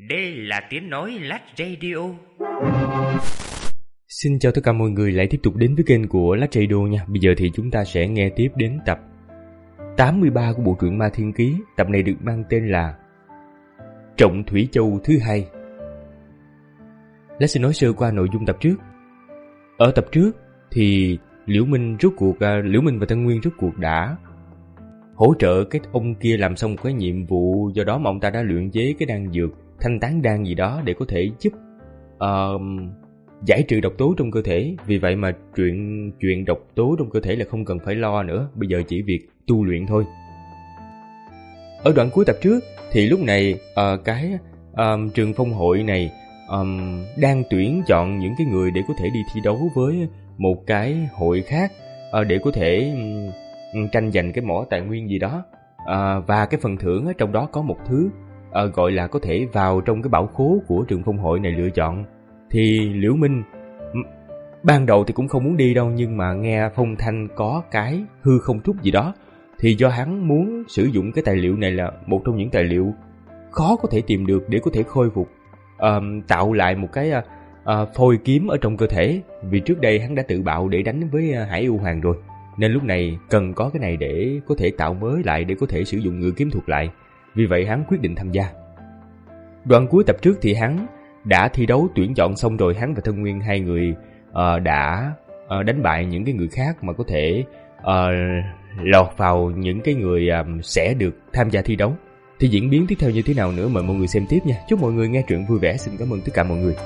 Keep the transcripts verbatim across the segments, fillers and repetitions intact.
Đây là tiếng nói Lát Radio. Xin chào tất cả mọi người lại tiếp tục đến với kênh của Lát Radio nha. Bây giờ thì chúng ta sẽ nghe tiếp đến tập tám mươi ba của bộ truyện Ma Thiên Ký. Tập này được mang tên là Trọng Thủy Châu thứ hai. Lát xin nói sơ qua nội dung tập trước. Ở tập trước thì Liễu Minh rốt cuộc uh, Liễu Minh và Tân Nguyên rốt cuộc đã hỗ trợ cái ông kia làm xong cái nhiệm vụ, do đó mà ông ta đã luyện chế cái đan dược thanh tán đan gì đó để có thể giúp uh, giải trừ độc tố trong cơ thể. Vì vậy mà chuyện chuyện độc tố trong cơ thể là không cần phải lo nữa, bây giờ chỉ việc tu luyện thôi. Ở đoạn cuối tập trước thì lúc này uh, cái uh, trường phong hội này um, đang tuyển chọn những cái người để có thể đi thi đấu với một cái hội khác uh, để có thể um, tranh giành cái mỏ tài nguyên gì đó. Uh, và cái phần thưởng ở trong đó có một thứ uh, gọi là có thể vào trong cái bảo khố của trường phong hội này lựa chọn. Thì Liễu Minh ban đầu thì cũng không muốn đi đâu, nhưng mà nghe phong thanh có cái hư không trúc gì đó, thì do hắn muốn sử dụng cái tài liệu này là một trong những tài liệu khó có thể tìm được để có thể khôi phục uh, tạo lại một cái uh, uh, phôi kiếm ở trong cơ thể. Vì trước đây hắn đã tự bạo để đánh với uh, Hải Yêu Hoàng rồi, nên lúc này cần có cái này để có thể tạo mới lại, để có thể sử dụng ngự kiếm thuật lại. Vì vậy hắn quyết định tham gia. Đoạn cuối tập trước thì hắn đã thi đấu tuyển chọn xong rồi, hắn và Thân Nguyên hai người uh, đã uh, đánh bại những cái người khác mà có thể uh, lọt vào những cái người um, sẽ được tham gia thi đấu. Thì diễn biến tiếp theo như thế nào nữa mời mọi người xem tiếp nha. Chúc mọi người nghe truyện vui vẻ. Xin cảm ơn tất cả mọi người.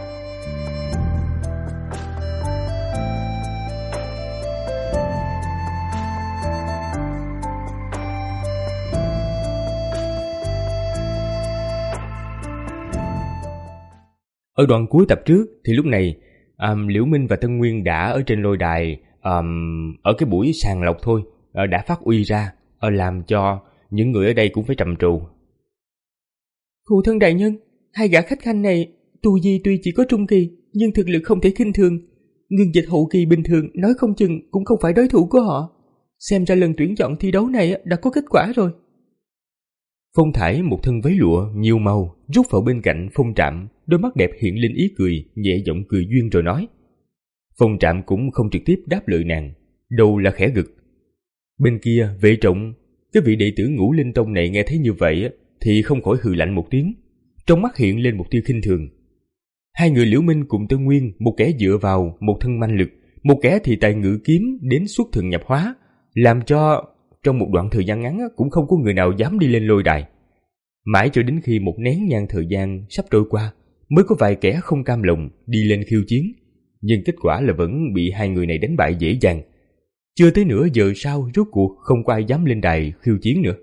Ở đoạn cuối tập trước thì lúc này um, Liễu Minh và Tân Nguyên đã ở trên lôi đài, um, ở cái buổi sàng lọc thôi, uh, đã phát uy ra, uh, làm cho những người ở đây cũng phải trầm trồ. Phụ thân đại nhân, hai gã khách khanh này tu vi tuy chỉ có trung kỳ nhưng thực lực không thể khinh thường. Ngưng dịch hậu kỳ bình thường nói không chừng cũng không phải đối thủ của họ. Xem ra lần tuyển chọn thi đấu này đã có kết quả rồi. Phong Thải một thân váy lụa nhiều màu rút vào bên cạnh Phong Trạm, đôi mắt đẹp hiện lên ý cười, nhẹ giọng cười duyên rồi nói. Phong Trạm cũng không trực tiếp đáp lời nàng, đầu là khẽ gật. Bên kia Vệ Trọng, cái vị đệ tử Ngũ Linh Tông này nghe thấy như vậy thì không khỏi hừ lạnh một tiếng, trong mắt hiện lên một tia khinh thường. Hai người Liễu Minh cùng Tân Nguyên, một kẻ dựa vào một thân manh lực, một kẻ thì tài ngự kiếm đến xuất thần nhập hóa, làm cho trong một đoạn thời gian ngắn cũng không có người nào dám đi lên lôi đài. Mãi cho đến khi một nén nhang thời gian sắp trôi qua, mới có vài kẻ không cam lòng đi lên khiêu chiến, nhưng kết quả là vẫn bị hai người này đánh bại dễ dàng. Chưa tới nửa giờ sau, rốt cuộc không có ai dám lên đài khiêu chiến nữa.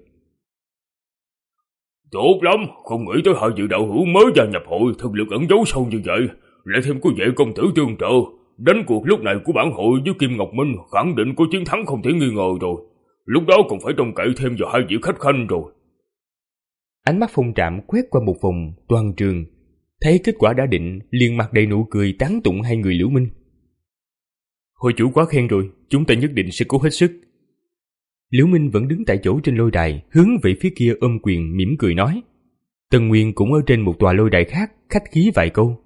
Tốt lắm, không nghĩ tới hai vị đạo hữu mới gia nhập hội thực lực ẩn giấu sâu như vậy, lại thêm có vệ công tử tương trợ. Đánh cuộc lúc này của bản hội với Kim Ngọc Minh khẳng định có chiến thắng không thể nghi ngờ rồi. Lúc đó còn phải trông cậy thêm vào hai vị khách khanh rồi. Ánh mắt Phong Trạm quét qua một vòng toàn trường, thấy kết quả đã định, liền mặt đầy nụ cười tán tụng hai người Liễu Minh. Hội chủ quá khen rồi, chúng ta nhất định sẽ cố hết sức. Liễu Minh vẫn đứng tại chỗ trên lôi đài, hướng về phía kia ôm quyền mỉm cười nói. Tân Nguyên cũng ở trên một tòa lôi đài khác, khách khí vài câu.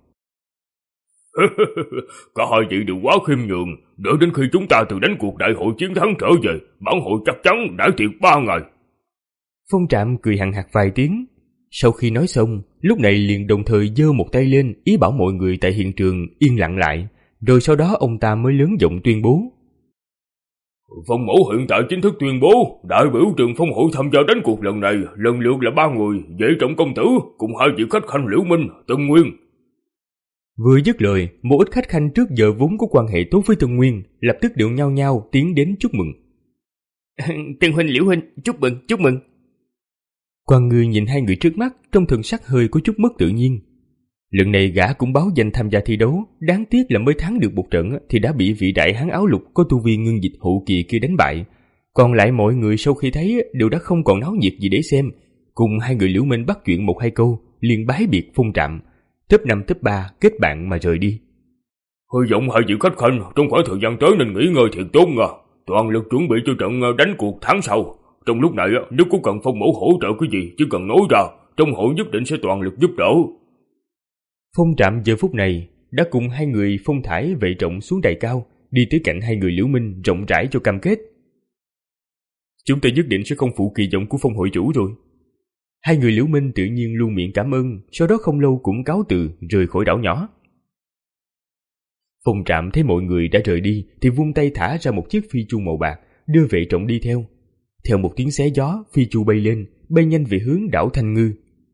Cả hai vị đều quá khiêm nhường, đợi đến khi chúng ta từ đánh cuộc đại hội chiến thắng trở về, bản hội chắc chắn đãi tiệc ba ngày. Phong Trạm cười hằng hạc vài tiếng. Sau khi nói xong, lúc này liền đồng thời giơ một tay lên, ý bảo mọi người tại hiện trường yên lặng lại, rồi sau đó ông ta mới lớn giọng tuyên bố. Phong mẫu hiện tại chính thức tuyên bố, đại biểu trường phong hội tham gia đánh cuộc lần này lần lượt là ba người, Vệ Trọng công tử cùng hai vị khách khanh Liễu Minh, Tân Nguyên. Vừa dứt lời, một ít khách khanh trước giờ vốn có quan hệ tốt với Tân Nguyên lập tức đều nhao nhao tiến đến chúc mừng. Tân huynh, Liễu huynh, chúc mừng, chúc mừng. Quan người nhìn hai người trước mắt, trong thần sắc hơi có chút mất tự nhiên. Lần này gã cũng báo danh tham gia thi đấu, đáng tiếc là mới thắng được một trận thì đã bị vị đại hán áo lục có tu vi ngưng dịch hậu kỳ kia đánh bại. Còn lại mọi người sau khi thấy đều đã không còn náo nhiệt gì để xem, cùng hai người Liễu Minh bắt chuyện một hai câu, liền bái biệt Phong Trạm, top năm top ba kết bạn mà rời đi. Hy vọng hai vị khách khanh trong khoảng thời gian tới nên nghỉ ngơi thiệt tốt nha, toàn lực chuẩn bị cho trận đánh cuộc tháng sau. Trong lúc này nếu có cần Phong mẫu hỗ trợ cái gì chỉ cần nói ra, trong hội nhất định sẽ toàn lực giúp đỡ. Phong Trạm giờ phút này đã cùng hai người Phong Thải, Vệ Trọng xuống đài cao, đi tới cạnh hai người Liễu Minh rộng rãi cho cam kết. Chúng ta nhất định sẽ không phụ kỳ vọng của Phong hội chủ rồi. Hai người Liễu Minh tự nhiên luôn miệng cảm ơn, sau đó không lâu cũng cáo từ rời khỏi đảo nhỏ. Phong Trạm thấy mọi người đã rời đi thì vung tay thả ra một chiếc phi chu màu bạc, đưa Vệ Trọng đi theo. Theo một tiếng xé gió, phi chu bay lên, bay nhanh về hướng đảo Thanh Ngư.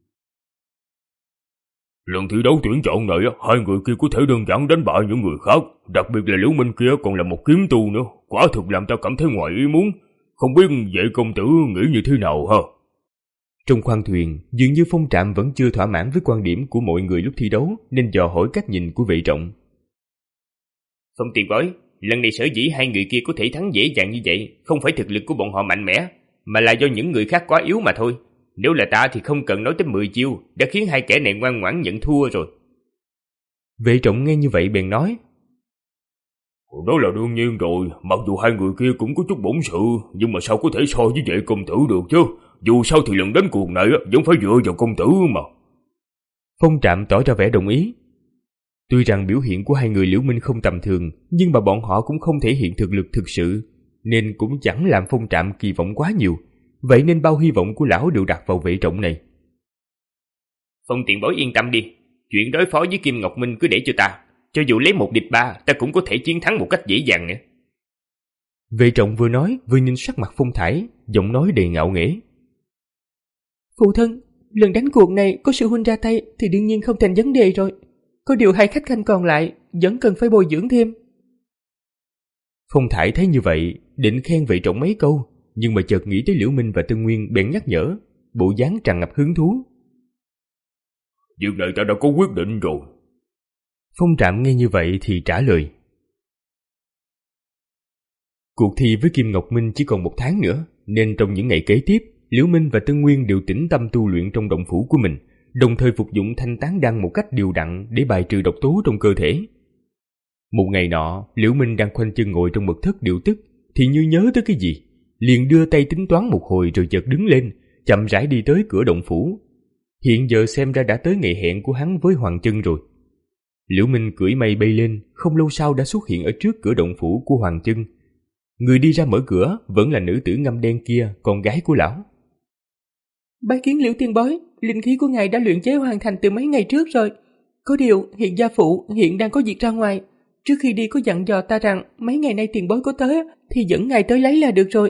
Lần thi đấu tuyển chọn này, hai người kia có thể đơn giản đánh bại những người khác, đặc biệt là Liễu Minh kia còn là một kiếm tu nữa, quả thực làm ta cảm thấy ngoài ý muốn. Không biết Vệ công tử nghĩ như thế nào ha? Trong khoang thuyền, dường như Phong Trạm vẫn chưa thỏa mãn với quan điểm của mọi người lúc thi đấu, nên dò hỏi cách nhìn của Vệ Trọng. Phong tiền bối, lần này sở dĩ hai người kia có thể thắng dễ dàng như vậy, không phải thực lực của bọn họ mạnh mẽ, mà là do những người khác quá yếu mà thôi. Nếu là ta thì không cần nói tới mười chiêu, đã khiến hai kẻ này ngoan ngoãn nhận thua rồi. Vệ Trọng nghe như vậy bèn nói. Đó là đương nhiên rồi, mặc dù hai người kia cũng có chút bổn sự, nhưng mà sao có thể so với Vệ công tử được chứ? Dù sao thì lần đánh cuộc này vẫn phải dựa vào công tử mà. Phong Trạm tỏ ra vẻ đồng ý. Tuy rằng biểu hiện của hai người Liễu Minh không tầm thường, nhưng mà bọn họ cũng không thể hiện thực lực thực sự, nên cũng chẳng làm Phong Trạm kỳ vọng quá nhiều. Vậy nên bao hy vọng của lão đều đặt vào Vệ Trọng này. Phong tiền bối yên tâm đi, chuyện đối phó với Kim Ngọc Minh cứ để cho ta. Cho dù lấy một địch ba, ta cũng có thể chiến thắng một cách dễ dàng nữa. Vệ Trọng vừa nói vừa nhìn sắc mặt Phong Thải, giọng nói đầy ngạo nghễ. Phụ thân, lần đánh cuộc này có sư huynh ra tay thì đương nhiên không thành vấn đề rồi. Có điều hai khách khanh còn lại vẫn cần phải bồi dưỡng thêm. Phong Thải thấy như vậy, định khen Vệ Trọng mấy câu, nhưng mà chợt nghĩ tới Liễu Minh và Tân Nguyên bèn nhắc nhở, bộ dáng tràn ngập hứng thú. Việc này ta đã có quyết định rồi. Phong Trạm nghe như vậy thì trả lời. Cuộc thi với Kim Ngọc Minh chỉ còn một tháng nữa, nên trong những ngày kế tiếp, Liễu Minh và Tân Nguyên đều tĩnh tâm tu luyện trong động phủ của mình, đồng thời phục dụng thanh tán đan một cách đều đặn để bài trừ độc tố trong cơ thể. Một ngày nọ, Liễu Minh đang khoanh chân ngồi trong mật thất điều tức, thì như nhớ tới cái gì, liền đưa tay tính toán một hồi rồi chợt đứng lên, chậm rãi đi tới cửa động phủ. Hiện giờ xem ra đã tới ngày hẹn của hắn với Hoàng Chân rồi. Liễu Minh cưỡi mây bay lên, không lâu sau đã xuất hiện ở trước cửa động phủ của Hoàng Chân. Người đi ra mở cửa vẫn là nữ tử ngăm đen kia, con gái của lão. Bái kiến Liễu tiên bối, linh khí của ngài đã luyện chế hoàn thành từ mấy ngày trước rồi. Có điều hiện gia phụ hiện đang có việc ra ngoài. Trước khi đi có dặn dò ta rằng mấy ngày nay tiền bối có tới thì dẫn ngài tới lấy là được rồi.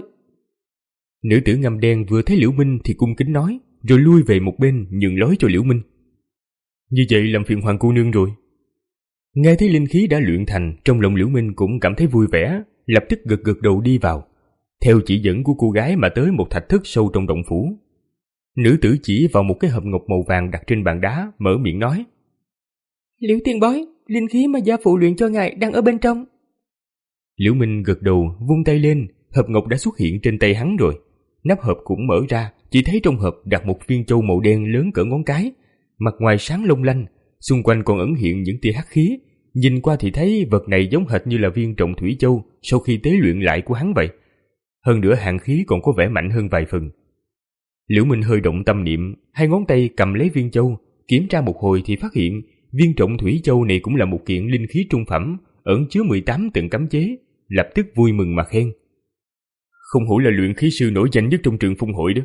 Nữ tử ngăm đen vừa thấy Liễu Minh thì cung kính nói, rồi lui về một bên nhường lối cho Liễu Minh. Như vậy làm phiền Hoàng cô nương rồi. Nghe thấy linh khí đã luyện thành, trong lòng Liễu Minh cũng cảm thấy vui vẻ, lập tức gật gật đầu đi vào. Theo chỉ dẫn của cô gái mà tới một thạch thất sâu trong động phủ. Nữ tử chỉ vào một cái hộp ngọc màu vàng đặt trên bàn đá, mở miệng nói. Liễu tiên bối, linh khí mà gia phụ luyện cho ngài đang ở bên trong. Liễu Minh gật đầu, vung tay lên, hộp ngọc đã xuất hiện trên tay hắn rồi. Nắp hộp cũng mở ra, chỉ thấy trong hộp đặt một viên châu màu đen lớn cỡ ngón cái, mặt ngoài sáng long lanh, xung quanh còn ẩn hiện những tia hắc khí. Nhìn qua thì thấy vật này giống hệt như là viên Trọng Thủy Châu sau khi tế luyện lại của hắn vậy. Hơn nữa hàn khí còn có vẻ mạnh hơn vài phần. Liễu Minh hơi động tâm niệm, hai ngón tay cầm lấy viên châu, kiểm tra một hồi thì phát hiện viên Trọng Thủy Châu này cũng là một kiện linh khí trung phẩm, ẩn chứa mười tám tầng cấm chế, lập tức vui mừng mà khen. Không hổ là luyện khí sư nổi danh nhất trong trường Phong hội đó.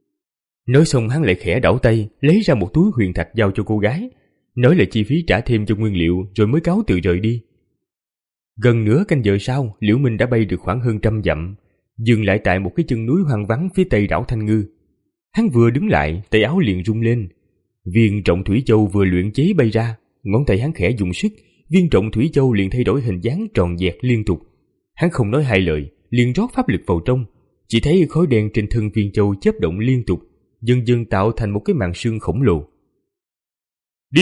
Nói xong hắn lại khẽ đảo tay, lấy ra một túi huyền thạch giao cho cô gái, nói là chi phí trả thêm cho nguyên liệu rồi mới cáo từ rời đi. Gần nửa canh giờ sau, Liễu Minh đã bay được khoảng hơn trăm dặm, dừng lại tại một cái chân núi hoang vắng phía tây đảo Thanh Ngư. Hắn vừa đứng lại, tay áo liền rung lên. Viên Trọng Thủy Châu vừa luyện chế bay ra, ngón tay hắn khẽ dùng sức, viên Trọng Thủy Châu liền thay đổi hình dáng tròn dẹt liên tục. Hắn không nói hai lời, liền rót pháp lực vào trong, chỉ thấy khói đen trên thân viên châu chớp động liên tục, dần dần tạo thành một cái màn sương khổng lồ. Đi!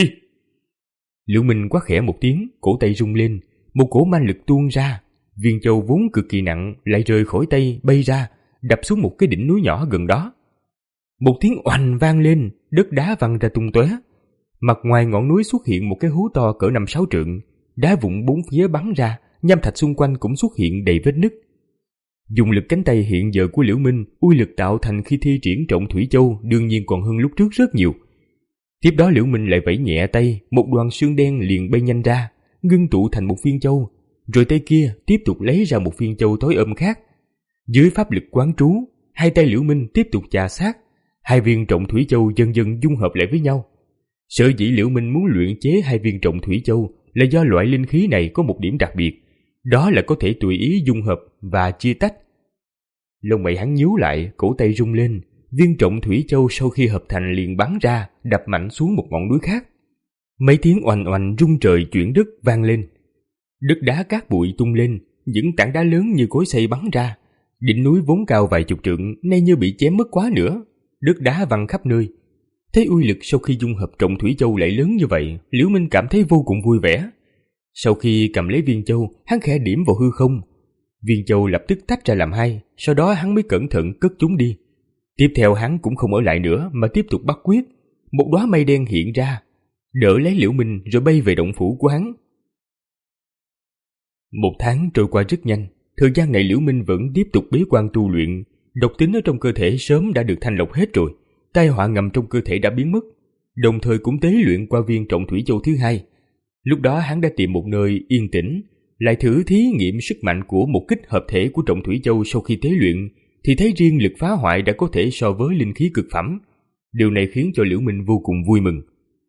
Liễu Minh quát khẽ một tiếng, cổ tay rung lên, một cỗ ma lực tuôn ra, viên châu vốn cực kỳ nặng lại rời khỏi tay bay ra, đập xuống một cái đỉnh núi nhỏ gần đó. Một tiếng oanh vang lên, đất đá văng ra tung tóe. Mặt ngoài ngọn núi xuất hiện một cái hố to cỡ năm sáu trượng, đá vụn bốn phía bắn ra, nham thạch xung quanh cũng xuất hiện đầy vết nứt. Dùng lực cánh tay hiện giờ của Liễu Minh, uy lực tạo thành khi thi triển Trọng Thủy Châu đương nhiên còn hơn lúc trước rất nhiều. Tiếp đó Liễu Minh lại vẫy nhẹ tay, một đoàn xương đen liền bay nhanh ra, ngưng tụ thành một viên châu, rồi tay kia tiếp tục lấy ra một viên châu tối ôm khác. Dưới pháp lực quán trú, hai tay Liễu Minh tiếp tục chà sát, hai viên trọng thủy châu dần dần dung hợp lại với nhau. Sở dĩ Liễu Minh muốn luyện chế hai viên trọng thủy châu là do loại linh khí này có một điểm đặc biệt, đó là có thể tùy ý dung hợp và chia tách. Lông mày hắn nhíu lại, cổ tay rung lên, viên trọng thủy châu sau khi hợp thành liền bắn ra, đập mạnh xuống một ngọn núi khác. Mấy tiếng oanh oanh rung trời chuyển đất vang lên. Đất đá cát bụi tung lên, những tảng đá lớn như cối xay bắn ra. Đỉnh núi vốn cao vài chục trượng nay như bị chém mất quá nữa, đất đá văng khắp nơi. Thấy uy lực sau khi dung hợp trọng thủy châu lại lớn như vậy, Liễu Minh cảm thấy vô cùng vui vẻ. Sau khi cầm lấy viên châu, hắn khẽ điểm vào hư không. Viên châu lập tức tách ra làm hai, sau đó hắn mới cẩn thận cất chúng đi. Tiếp theo hắn cũng không ở lại nữa mà tiếp tục bắt quyết. Một đóa mây đen hiện ra, đỡ lấy Liễu Minh rồi bay về động phủ của hắn. Một tháng trôi qua rất nhanh, thời gian này Liễu Minh vẫn tiếp tục bế quan tu luyện. Độc tính ở trong cơ thể sớm đã được thanh lọc hết rồi, tai họa ngầm trong cơ thể đã biến mất, đồng thời cũng tế luyện qua viên trọng thủy châu thứ hai. Lúc đó hắn đã tìm một nơi yên tĩnh, lại thử thí nghiệm sức mạnh của một kích hợp thể của trọng thủy châu. Sau khi tế luyện thì thấy riêng lực phá hoại đã có thể so với linh khí cực phẩm. Điều này khiến cho Liễu Minh vô cùng vui mừng.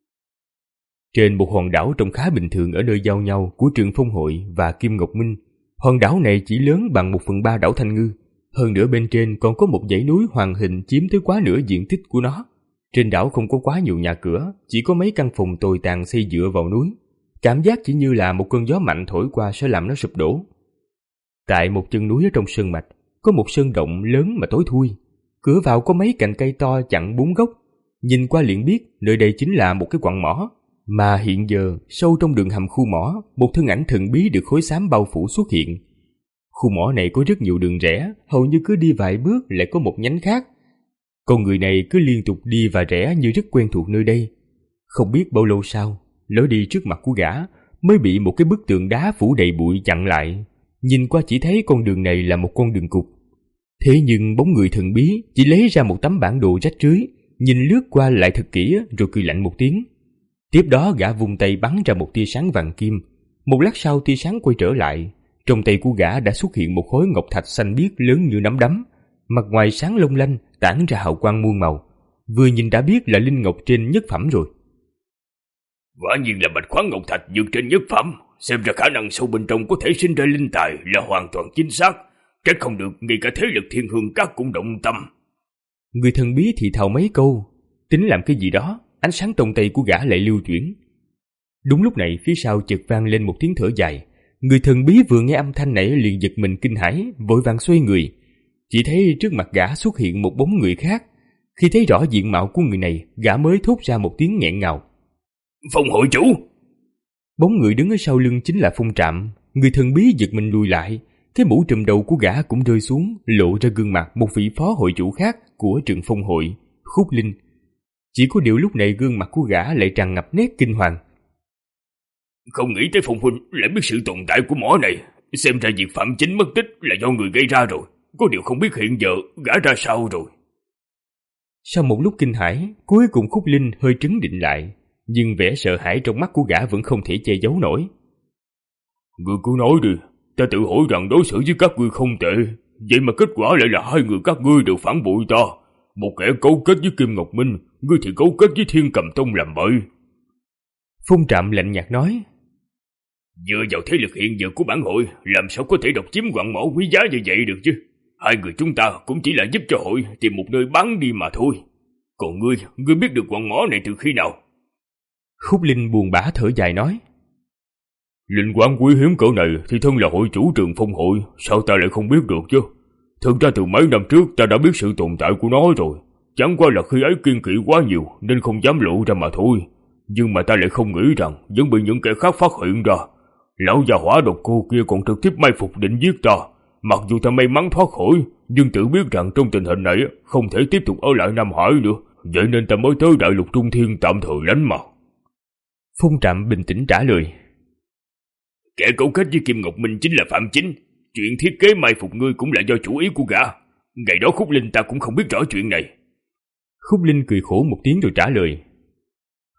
Trên một hòn đảo trông khá bình thường ở nơi giao nhau của Trường Phong Hội và Kim Ngọc Minh, hòn đảo này chỉ lớn bằng một phần ba đảo Thanh Ngư. Hơn nữa bên trên còn có một dãy núi hoàng hình chiếm tới quá nửa diện tích của nó. Trên đảo không có quá nhiều nhà cửa, chỉ có mấy căn phòng tồi tàn xây dựa vào núi. Cảm giác chỉ như là một cơn gió mạnh thổi qua sẽ làm nó sụp đổ. Tại một chân núi ở trong sơn mạch, có một sơn động lớn mà tối thui. Cửa vào có mấy cành cây to chặn bốn góc. Nhìn qua liền biết nơi đây chính là một cái quặng mỏ. Mà hiện giờ, sâu trong đường hầm khu mỏ, một thân ảnh thần bí được khối xám bao phủ xuất hiện. Khu mỏ này có rất nhiều đường rẽ, hầu như cứ đi vài bước lại có một nhánh khác. Con người này cứ liên tục đi và rẽ như rất quen thuộc nơi đây. Không biết bao lâu sau, lối đi trước mặt của gã mới bị một cái bức tường đá phủ đầy bụi chặn lại. Nhìn qua chỉ thấy con đường này là một con đường cụt. Thế nhưng bóng người thần bí chỉ lấy ra một tấm bản đồ rách rưới, nhìn lướt qua lại thật kỹ rồi cười lạnh một tiếng. Tiếp đó gã vung tay bắn ra một tia sáng vàng kim. Một lát sau tia sáng quay trở lại. Trong tay của gã đã xuất hiện một khối ngọc thạch xanh biếc lớn như nắm đấm, mặt ngoài sáng long lanh, tản ra hào quang muôn màu. Vừa nhìn đã biết là linh ngọc trên nhất phẩm rồi. Quả nhiên là bạch khoáng ngọc thạch vượt trên nhất phẩm, xem ra khả năng sâu bên trong có thể sinh ra linh tài là hoàn toàn chính xác. Trách không được ngay cả thế lực thiên hương các cũng động tâm. Người thần bí thì thào mấy câu, tính làm cái gì đó. Ánh sáng trong tay của gã lại lưu chuyển. Đúng lúc này phía sau chợt vang lên một tiếng thở dài. Người thần bí vừa nghe âm thanh này liền giật mình kinh hãi, vội vàng xoay người. Chỉ thấy trước mặt gã xuất hiện một bóng người khác. Khi thấy rõ diện mạo của người này, gã mới thốt ra một tiếng nghẹn ngào. Phong hội chủ! Bóng người đứng ở sau lưng chính là Phong Trạm. Người thần bí giật mình lùi lại. Cái mũ trùm đầu của gã cũng rơi xuống, lộ ra gương mặt một vị phó hội chủ khác của Trường Phong Hội, Khúc Linh. Chỉ có điều lúc này gương mặt của gã lại tràn ngập nét kinh hoàng. Không nghĩ tới Phong huynh lại biết sự tồn tại của mỏ này. Xem ra việc Phạm Chính mất tích là do người gây ra rồi. Có điều không biết hiện giờ gã ra sao rồi. Sau một lúc kinh hãi, cuối cùng Khúc Linh hơi trấn định lại. Nhưng vẻ sợ hãi trong mắt của gã vẫn không thể che giấu nổi. Ngươi cứ nói đi. Ta tự hỏi rằng đối xử với các ngươi không tệ. Vậy mà kết quả lại là hai người các ngươi đều phản bội ta. Một kẻ cấu kết với Kim Ngọc Minh, ngươi thì cấu kết với Thiên Cầm Tông làm bậy. Phong Trạm lạnh nhạt nói. Dựa vào thế lực hiện giờ của bản hội, làm sao có thể độc chiếm quặng mỏ quý giá như vậy được chứ? Hai người chúng ta cũng chỉ là giúp cho hội tìm một nơi bán đi mà thôi. Còn ngươi, ngươi biết được quặng mỏ này từ khi nào? Khúc Linh buồn bã thở dài nói. Linh quán quý hiếm cỡ này thì thân là hội chủ Trường Phong Hội, sao ta lại không biết được chứ? Thực ra từ mấy năm trước ta đã biết sự tồn tại của nó rồi. Chẳng qua là khi ấy kiên kỵ quá nhiều nên không dám lộ ra mà thôi. Nhưng mà ta lại không nghĩ rằng vẫn bị những kẻ khác phát hiện ra. Lão già hỏa độc cô kia còn trực tiếp mai phục định giết ta. Mặc dù ta may mắn thoát khỏi, nhưng tự biết rằng trong tình hình này không thể tiếp tục ở lại Nam Hải nữa. Vậy nên ta mới tới Đại Lục Trung Thiên tạm thời lánh mặt. Phong Trạm bình tĩnh trả lời. Kẻ cấu kết với Kim Ngọc Minh chính là Phạm Chính. Chuyện thiết kế mai phục ngươi cũng là do chủ ý của gã. Ngày đó Khúc Linh ta cũng không biết rõ chuyện này. Khúc Linh cười khổ một tiếng rồi trả lời.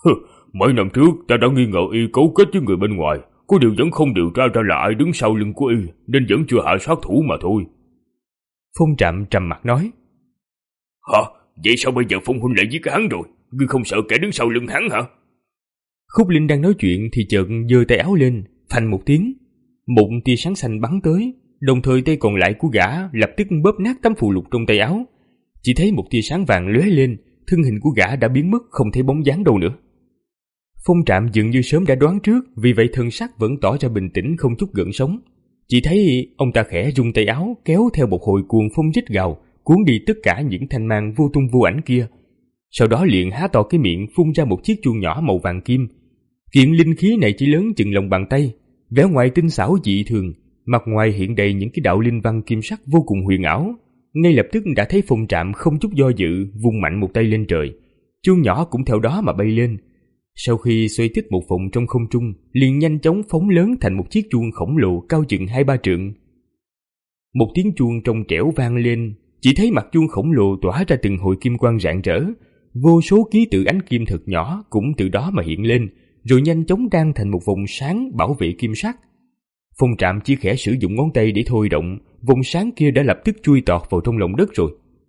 Hừ, mấy năm trước ta đã nghi ngờ y cấu kết với người bên ngoài, có điều vẫn không điều tra ra là ai đứng sau lưng của y, nên vẫn chưa hạ sát thủ mà thôi. Phong Trạm trầm mặt nói. Hả? Vậy sao bây giờ Phong huynh lại giết hắn rồi? Ngươi không sợ kẻ đứng sau lưng hắn hả? Khúc Linh đang nói chuyện thì chợt giơ tay áo lên, phanh một tiếng, một tia sáng xanh bắn tới, đồng thời tay còn lại của gã lập tức bóp nát tấm phù lục trong tay áo. Chỉ thấy một tia sáng vàng lóe lên, thân hình của gã đã biến mất không thấy bóng dáng đâu nữa. Phong Trạm dường như sớm đã đoán trước, vì vậy thân sắc vẫn tỏ ra bình tĩnh không chút gợn sóng. Chỉ thấy ông ta khẽ rung tay áo kéo theo một hồi cuồng phong rít gào, cuốn đi tất cả những thanh mang vô tung vô ảnh kia. Sau đó liền há to cái miệng phun ra một chiếc chuông nhỏ màu vàng kim. Kiện linh khí này chỉ lớn chừng lòng bàn tay, vẻ ngoài tinh xảo dị thường, mặt ngoài hiện đầy những cái đạo linh văn kim sắc vô cùng huyền ảo. Ngay lập tức đã thấy Phong Trạm không chút do dự vung mạnh một tay lên trời, chuông nhỏ cũng theo đó mà bay lên. Sau khi xoay tích một vòng trong không trung, liền nhanh chóng phóng lớn thành một chiếc chuông khổng lồ cao chừng hai ba trượng. Một tiếng chuông trong trẻo vang lên, chỉ thấy mặt chuông khổng lồ tỏa ra từng hồi kim quang rạng rỡ, vô số ký tự ánh kim thật nhỏ cũng từ đó mà hiện lên, rồi nhanh chóng đan thành một vòng sáng bảo vệ kim sắc. Phong Trạm chỉ khẽ sử dụng ngón tay để thôi động, vòng sáng kia đã lập tức chui tọt vào trong lòng đất rồi.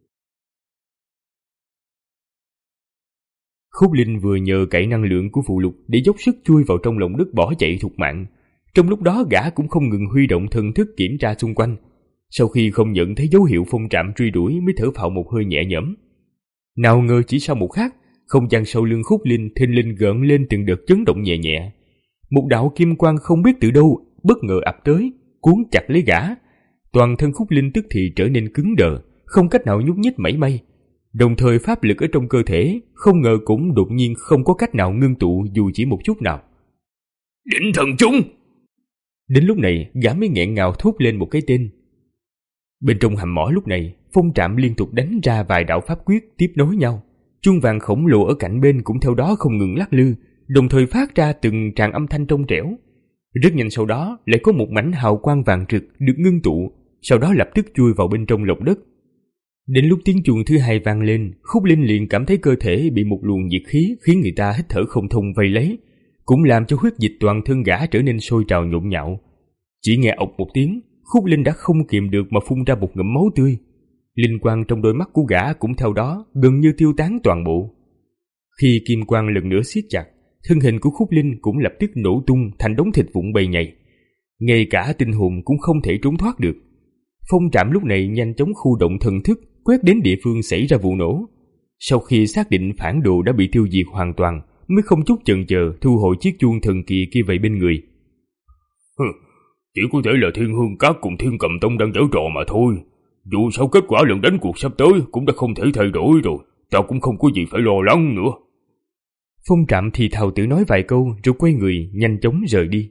Khúc Linh vừa nhờ cậy năng lượng của phù lục để dốc sức chui vào trong lòng đất bỏ chạy thục mạng. Trong lúc đó gã cũng không ngừng huy động thần thức kiểm tra xung quanh. Sau khi không nhận thấy dấu hiệu Phong Trạm truy đuổi mới thở phào một hơi nhẹ nhõm. Nào ngờ chỉ sau một khắc, không gian sau lưng Khúc Linh thình lình gợn lên từng đợt chấn động nhẹ nhẹ. Một đạo kim quang không biết từ đâu bất ngờ ập tới, cuốn chặt lấy gã. Toàn thân Khúc Linh tức thì trở nên cứng đờ, không cách nào nhúc nhích mảy may. Đồng thời pháp lực ở trong cơ thể không ngờ cũng đột nhiên không có cách nào ngưng tụ dù chỉ một chút nào. Định thần chung! Đến lúc này gã mới nghẹn ngào thốt lên một cái tên. Bên trong hầm mỏ lúc này, Phong Trạm liên tục đánh ra vài đạo pháp quyết tiếp nối nhau. Chuông vàng khổng lồ ở cạnh bên cũng theo đó không ngừng lắc lư, đồng thời phát ra từng tràng âm thanh trong trẻo. Rất nhanh sau đó lại có một mảnh hào quang vàng rực được ngưng tụ, sau đó lập tức chui vào bên trong lòng đất. Đến lúc tiếng chuông thứ hai vang lên, Khúc Linh liền cảm thấy cơ thể bị một luồng nhiệt khí khiến người ta hít thở không thông vây lấy, cũng làm cho huyết dịch toàn thân gã trở nên sôi trào nhộn nhạo. Chỉ nghe ộc một tiếng, Khúc Linh đã không kiềm được mà phun ra một ngụm máu tươi. Linh quang trong đôi mắt của gã cũng theo đó gần như tiêu tán toàn bộ. Khi kim quang lần nữa siết chặt, thân hình của Khúc Linh cũng lập tức nổ tung thành đống thịt vụn bầy nhầy. Ngay cả tinh hồn cũng không thể trốn thoát được. Phong Trạm lúc này nhanh chóng khu động thần thức quét đến địa phương xảy ra vụ nổ. Sau khi xác định phản đồ đã bị tiêu diệt hoàn toàn, mới không chút chần chờ thu hồi chiếc chuông thần kỳ kia về bên người. Hừ, chỉ có thể là Thiên Hương Các cùng Thiên Cầm Tông đang giở trò mà thôi. Dù sao kết quả lần đánh cuộc sắp tới cũng đã không thể thay đổi rồi, ta cũng không có gì phải lo lắng nữa. Phong Trạm thì thào tự nói vài câu rồi quay người nhanh chóng rời đi.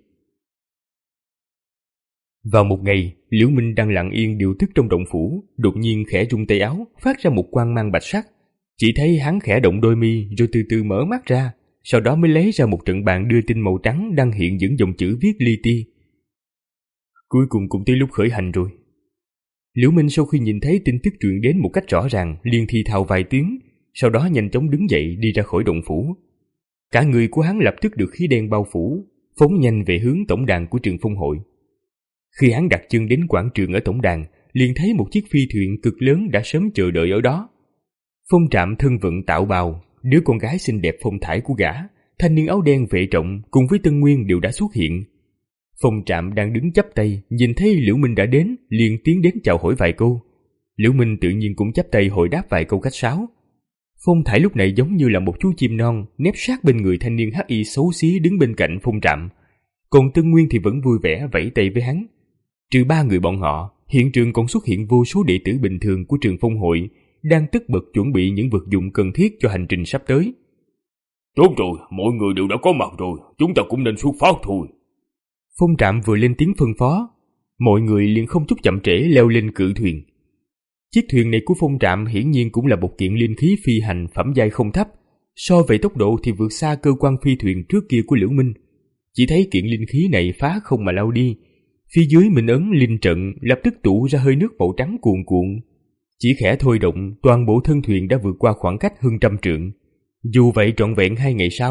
Vào một ngày, Liễu Minh đang lặng yên điều tức trong động phủ, đột nhiên khẽ rung tay áo, phát ra một quang mang bạch sắc. Chỉ thấy hắn khẽ động đôi mi rồi từ từ mở mắt ra, sau đó mới lấy ra một trận bàn đưa tin màu trắng đang hiện những dòng chữ viết li ti. Cuối cùng cũng tới lúc khởi hành rồi. Liễu Minh sau khi nhìn thấy tin tức truyền đến một cách rõ ràng, liền thì thào vài tiếng, sau đó nhanh chóng đứng dậy đi ra khỏi động phủ. Cả người của hắn lập tức được khí đen bao phủ, phóng nhanh về hướng tổng đàn của Trường Phong hội. Khi hắn đặt chân đến quảng trường ở tổng đàn, liền thấy một chiếc phi thuyền cực lớn đã sớm chờ đợi ở đó. Phong Trạm thân vận tạo bào, đứa con gái xinh đẹp phong thải của gã, thanh niên áo đen vệ trọng cùng với Tân Nguyên đều đã xuất hiện. Phong Trạm đang đứng chắp tay, nhìn thấy Liễu Minh đã đến, liền tiến đến chào hỏi vài câu. Liễu Minh tự nhiên cũng chắp tay hồi đáp vài câu khách sáo. Phong thải lúc này giống như là một chú chim non nép sát bên người thanh niên hắc y xấu xí đứng bên cạnh Phong Trạm, còn Tân Nguyên thì vẫn vui vẻ vẫy tay với hắn. Trừ ba người bọn họ, hiện trường còn xuất hiện vô số đệ tử bình thường của Trường Phong hội đang tất bật chuẩn bị những vật dụng cần thiết cho hành trình sắp tới. Tốt rồi, mọi người đều đã có mặt rồi, chúng ta cũng nên xuất phát thôi. Phong Trạm vừa lên tiếng phân phó, mọi người liền không chút chậm trễ leo lên cự thuyền. Chiếc thuyền này của Phong Trạm hiển nhiên cũng là một kiện linh khí phi hành phẩm giai không thấp, so về tốc độ thì vượt xa cơ quan phi thuyền trước kia của Liễu Minh. Chỉ thấy kiện linh khí này phá không mà lao đi, phía dưới minh ấn linh trận lập tức tụ ra hơi nước màu trắng cuồn cuộn. Chỉ khẽ thôi động, toàn bộ thân thuyền đã vượt qua khoảng cách hơn trăm trượng. Dù vậy trọn vẹn hai ngày sau,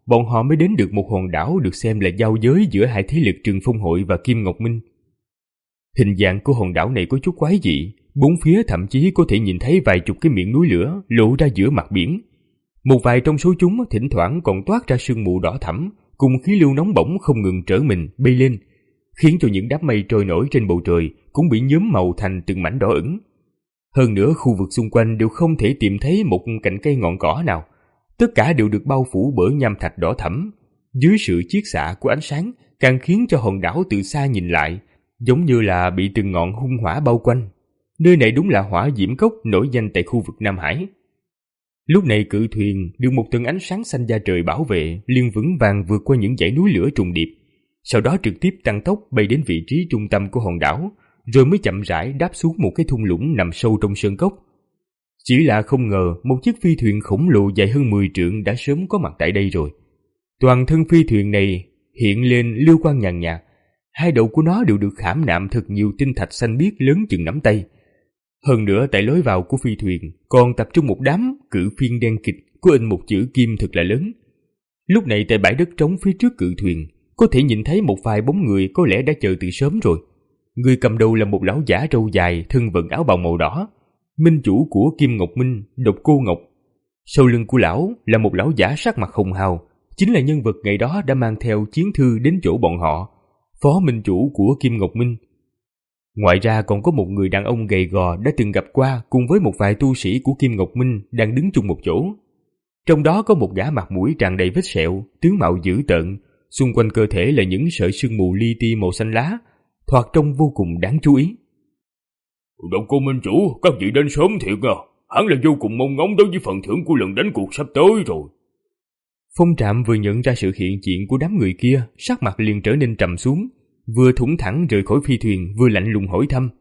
bọn họ mới đến được một hòn đảo được xem là giao giới giữa hai thế lực Trường Phong Hội và Kim Ngọc Minh. Hình dạng của hòn đảo này có chút quái dị, bốn phía thậm chí có thể nhìn thấy vài chục cái miệng núi lửa lộ ra giữa mặt biển. Một vài trong số chúng thỉnh thoảng còn toát ra sương mù đỏ thẫm, cùng khí lưu nóng bỏng không ngừng trở mình bay lên, khiến cho những đám mây trôi nổi trên bầu trời cũng bị nhuốm màu thành từng mảnh đỏ ửng. Hơn nữa, khu vực xung quanh đều không thể tìm thấy một cành cây ngọn cỏ nào, tất cả đều được bao phủ bởi nham thạch đỏ thẫm. Dưới sự chiết xạ của ánh sáng, càng khiến cho hòn đảo từ xa nhìn lại giống như là bị từng ngọn hung hỏa bao quanh. Nơi này đúng là hỏa diễm cốc nổi danh tại khu vực Nam Hải. Lúc này cự thuyền được một tầng ánh sáng xanh da trời bảo vệ, liền vững vàng vượt qua những dãy núi lửa trùng điệp, sau đó trực tiếp tăng tốc bay đến vị trí trung tâm của hòn đảo, rồi mới chậm rãi đáp xuống một cái thung lũng nằm sâu trong sơn cốc. Chỉ là không ngờ một chiếc phi thuyền khổng lồ dài hơn mười trượng đã sớm có mặt tại đây rồi. Toàn thân phi thuyền này hiện lên lưu quang nhàn nhạt, hai đầu của nó đều được khảm nạm thật nhiều tinh thạch xanh biếc lớn chừng nắm tay. Hơn nữa, tại lối vào của phi thuyền còn tập trung một đám cự phiên đen kịt có in một chữ kim thật là lớn. Lúc này tại bãi đất trống phía trước cự thuyền có thể nhìn thấy một vài bóng người có lẽ đã chờ từ sớm rồi. Người cầm đầu là một lão giả râu dài, thân vận áo bào màu đỏ, minh chủ của Kim Ngọc Minh, Độc Cô Ngọc. Sau lưng của lão là một lão giả sắc mặt hồng hào, chính là nhân vật ngày đó đã mang theo chiến thư đến chỗ bọn họ, phó minh chủ của Kim Ngọc Minh. Ngoài ra còn có một người đàn ông gầy gò đã từng gặp qua cùng với một vài tu sĩ của Kim Ngọc Minh đang đứng chung một chỗ. Trong đó có một gã mặt mũi tràn đầy vết sẹo, tướng mạo dữ tợn, xung quanh cơ thể là những sợi sương mù li ti màu xanh lá, thoạt trông vô cùng đáng chú ý. Độc Cô Minh chủ, các vị đến sớm thiệt à, hắn là vô cùng mong ngóng đối với phần thưởng của lần đánh cuộc sắp tới rồi. Phong Trạm vừa nhận ra sự hiện diện của đám người kia, sắc mặt liền trở nên trầm xuống, vừa thủng thẳng rời khỏi phi thuyền, vừa lạnh lùng hỏi thăm.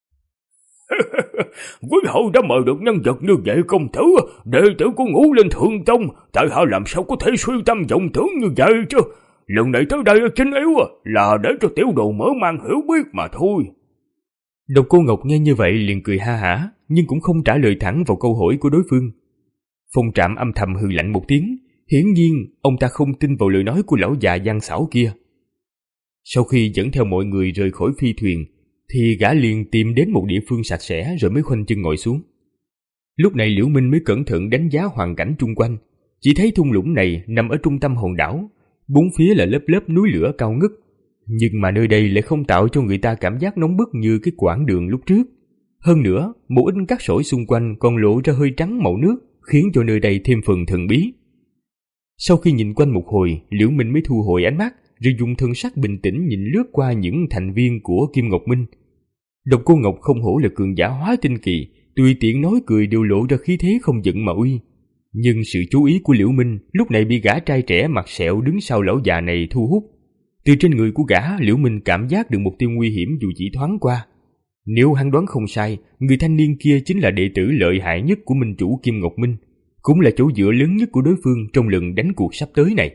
Quý hậu đã mời được nhân vật như vậy công tử, đệ tử của Ngũ Linh Thượng Tông, tại hạ làm sao có thể suy tâm vọng tưởng như vậy chứ? Lần này tới đây chính yếu là để cho tiểu đồ mở mang hiểu biết mà thôi. Độc Cô Ngọc nghe như vậy liền cười ha hả, nhưng cũng không trả lời thẳng vào câu hỏi của đối phương. Phong Trạm âm thầm hừ lạnh một tiếng, hiển nhiên ông ta không tin vào lời nói của lão già gian xảo kia. Sau khi dẫn theo mọi người rời khỏi phi thuyền, thì gã liền tìm đến một địa phương sạch sẽ rồi mới khoanh chân ngồi xuống. Lúc này Liễu Minh mới cẩn thận đánh giá hoàn cảnh chung quanh, chỉ thấy thung lũng này nằm ở trung tâm hòn đảo, bốn phía là lớp lớp núi lửa cao ngất, nhưng mà nơi đây lại không tạo cho người ta cảm giác nóng bức như cái quãng đường lúc trước. Hơn nữa, một ít cát sỏi xung quanh còn lộ ra hơi trắng màu nước, khiến cho nơi đây thêm phần thần bí. Sau khi nhìn quanh một hồi, Liễu Minh mới thu hồi ánh mắt, rồi dùng thân sắc bình tĩnh nhìn lướt qua những thành viên của Kim Ngọc Minh. Độc Cô Ngọc không hổ là cường giả hóa tinh kỳ, tùy tiện nói cười đều lộ ra khí thế không giận mà uy. Nhưng sự chú ý của Liễu Minh lúc này bị gã trai trẻ mặt sẹo đứng sau lão già này thu hút. Từ trên người của gã, Liễu Minh cảm giác được một tia nguy hiểm dù chỉ thoáng qua. Nếu hắn đoán không sai, người thanh niên kia chính là đệ tử lợi hại nhất của minh chủ Kim Ngọc Minh, cũng là chỗ dựa lớn nhất của đối phương trong lần đánh cuộc sắp tới này.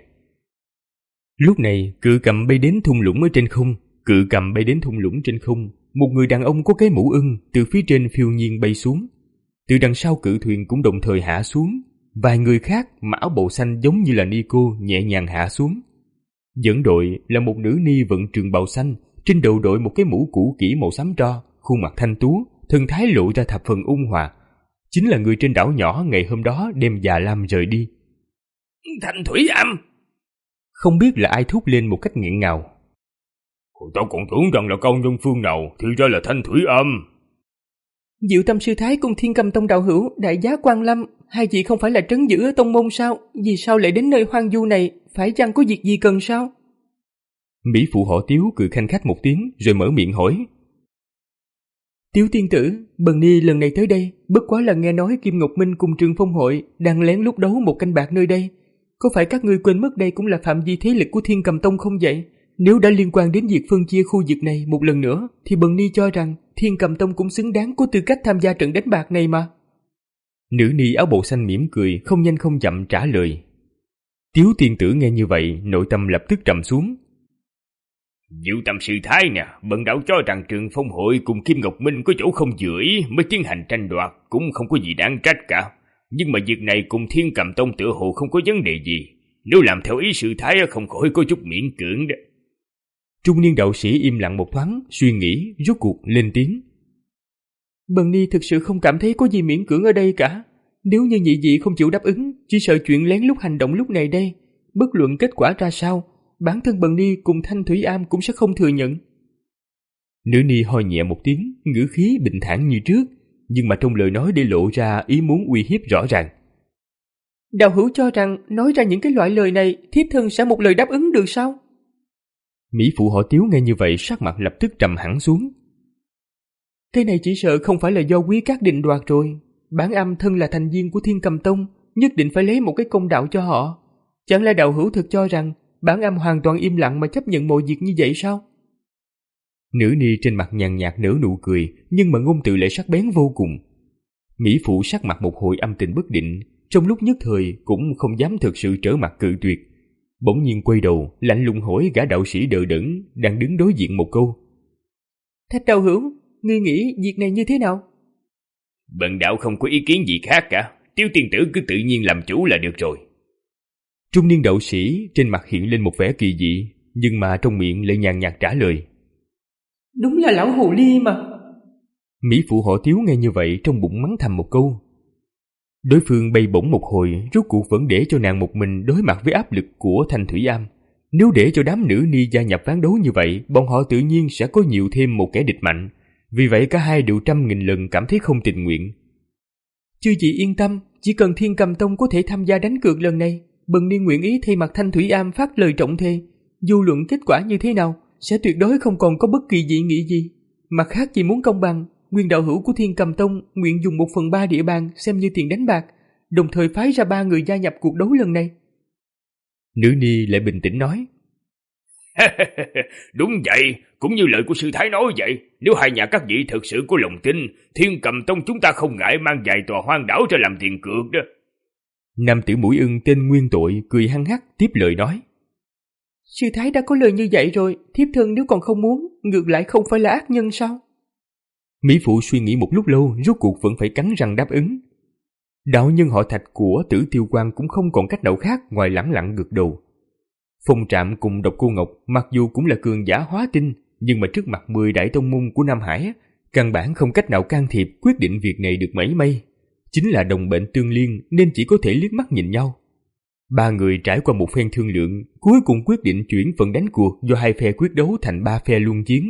Lúc này, cự cầm bay đến thung lũng ở trên không, cự cầm bay đến thung lũng trên không, một người đàn ông có cái mũ ưng từ phía trên phiêu nhiên bay xuống. Từ đằng sau cự thuyền cũng đồng thời hạ xuống, vài người khác mặc áo bào xanh giống như là Nico nhẹ nhàng hạ xuống. Dẫn đội là một nữ ni vận trường bào xanh, trên đầu đội một cái mũ cũ kỹ màu xám tro, khuôn mặt thanh tú, thân thái lộ ra thập phần ôn hòa. Chính là người trên đảo nhỏ ngày hôm đó đem già Lam rời đi. Thanh Thủy Âm! Không biết là ai thốt lên một cách nghẹn ngào. Tao còn tưởng rằng là cao nhân phương nào, thì ra là Thanh Thủy Âm. Diệu Tâm Sư Thái cùng Thiên Cầm Tông đạo hữu, đại giá Quan Lâm, hai vị không phải là trấn giữ ở tông môn sao? Vì sao lại đến nơi hoang vu này? Phải chăng có việc gì cần sao? Mỹ phụ họ Tiếu cười khanh khách một tiếng rồi mở miệng hỏi. Tiếu tiên tử, Bần Ni lần này tới đây, bất quá là nghe nói Kim Ngọc Minh cùng Trường Phong Hội đang lén lút đấu một canh bạc nơi đây. Có phải các ngươi quên mất đây cũng là phạm vi thế lực của Thiên Cầm Tông không vậy? Nếu đã liên quan đến việc phân chia khu vực này một lần nữa, thì Bần Ni cho rằng Thiên Cầm Tông cũng xứng đáng có tư cách tham gia trận đánh bạc này mà. Nữ ni áo bào xanh mỉm cười, không nhanh không chậm trả lời. Tiếu tiên tử nghe như vậy, nội tâm lập tức trầm xuống. Diệu Tâm Sư Thái nè, bần đạo cho rằng Trường Phong Hội cùng Kim Ngọc Minh có chỗ không vừa ý mới tiến hành tranh đoạt, cũng không có gì đáng trách cả. Nhưng mà việc này cùng Thiên Cầm Tông tựa hồ không có vấn đề gì. Nếu làm theo ý sư thái không khỏi có chút miễn cưỡng đó. Trung niên đạo sĩ im lặng một thoáng, suy nghĩ, rốt cuộc lên tiếng. Bần ni thực sự không cảm thấy có gì miễn cưỡng ở đây cả. Nếu như nhị vị không chịu đáp ứng, chỉ sợ chuyện lén lút hành động lúc này đây, bất luận kết quả ra sao, bản thân bần ni cùng Thanh Thủy Am cũng sẽ không thừa nhận. Nữ ni ho nhẹ một tiếng, ngữ khí bình thản như trước, nhưng mà trong lời nói để lộ ra ý muốn uy hiếp rõ ràng. Đạo hữu cho rằng nói ra những cái loại lời này, thiếp thân sẽ một lời đáp ứng được sao? Mỹ phụ họ Tiếu nghe như vậy sắc mặt lập tức trầm hẳn xuống. Cái này chỉ sợ không phải là do quý các định đoạt rồi. Bản âm thân là thành viên của Thiên Cầm Tông, nhất định phải lấy một cái công đạo cho họ. Chẳng lẽ đạo hữu thực cho rằng bản âm hoàn toàn im lặng mà chấp nhận mọi việc như vậy sao? Nữ ni trên mặt nhàn nhạt nở nụ cười, nhưng mà ngôn từ lại sắc bén vô cùng. Mỹ phụ sắc mặt một hồi âm tình bất định, trong lúc nhất thời cũng không dám thực sự trở mặt cự tuyệt. Bỗng nhiên quay đầu, lạnh lùng hỏi gã đạo sĩ đờ đẫn đang đứng đối diện một câu. Thạch đạo hữu, ngươi nghĩ việc này như thế nào? Bần đạo không có ý kiến gì khác cả, Tiếu tiên tử cứ tự nhiên làm chủ là được rồi. Trung niên đạo sĩ trên mặt hiện lên một vẻ kỳ dị, nhưng mà trong miệng lại nhàn nhạt trả lời. Đúng là lão hồ ly mà. Mỹ phụ họ Tiếu nghe như vậy trong bụng mắng thầm một câu. Đối phương bay bổng một hồi, rốt cuộc vẫn để cho nàng một mình đối mặt với áp lực của Thanh Thủy Am. Nếu để cho đám nữ ni gia nhập ván đấu như vậy, bọn họ tự nhiên sẽ có nhiều thêm một kẻ địch mạnh. Vì vậy cả hai đều trăm nghìn lần cảm thấy không tình nguyện. Chư chị yên tâm, chỉ cần Thiên Cầm Tông có thể tham gia đánh cược lần này, bần ni nguyện ý thay mặt Thanh Thủy Am phát lời trọng thề. Dù luận kết quả như thế nào, sẽ tuyệt đối không còn có bất kỳ dị nghị gì. Mặt khác chỉ muốn công bằng, nguyên đạo hữu của Thiên Cầm Tông nguyện dùng một phần ba địa bàn xem như tiền đánh bạc, đồng thời phái ra ba người gia nhập cuộc đấu lần này. Nữ ni lại bình tĩnh nói. Đúng vậy, cũng như lời của sư thái nói vậy. Nếu hai nhà các vị thực sự có lòng tin, Thiên Cầm Tông chúng ta không ngại mang vài tòa hoang đảo ra làm tiền cược đó. Nam tử mũi ưng tên Nguyên Tội cười hăng hắc tiếp lời nói. Sư thái đã có lời như vậy rồi, thiếp thân nếu còn không muốn, ngược lại không phải là ác nhân sao? Mỹ phụ suy nghĩ một lúc lâu, rốt cuộc vẫn phải cắn răng đáp ứng. Đạo nhân họ Thạch của Tử Tiêu Quan cũng không còn cách nào khác ngoài lẳng lặng gật đầu. Phong Trạm cùng Độc Cô Ngọc mặc dù cũng là cường giả hóa tinh, nhưng mà trước mặt mười đại tông môn của Nam Hải, căn bản không cách nào can thiệp quyết định việc này được mảy may. Chính là đồng bệnh tương liên nên chỉ có thể liếc mắt nhìn nhau. Ba người trải qua một phen thương lượng, cuối cùng quyết định chuyển phần đánh cuộc do hai phe quyết đấu thành ba phe luân chiến.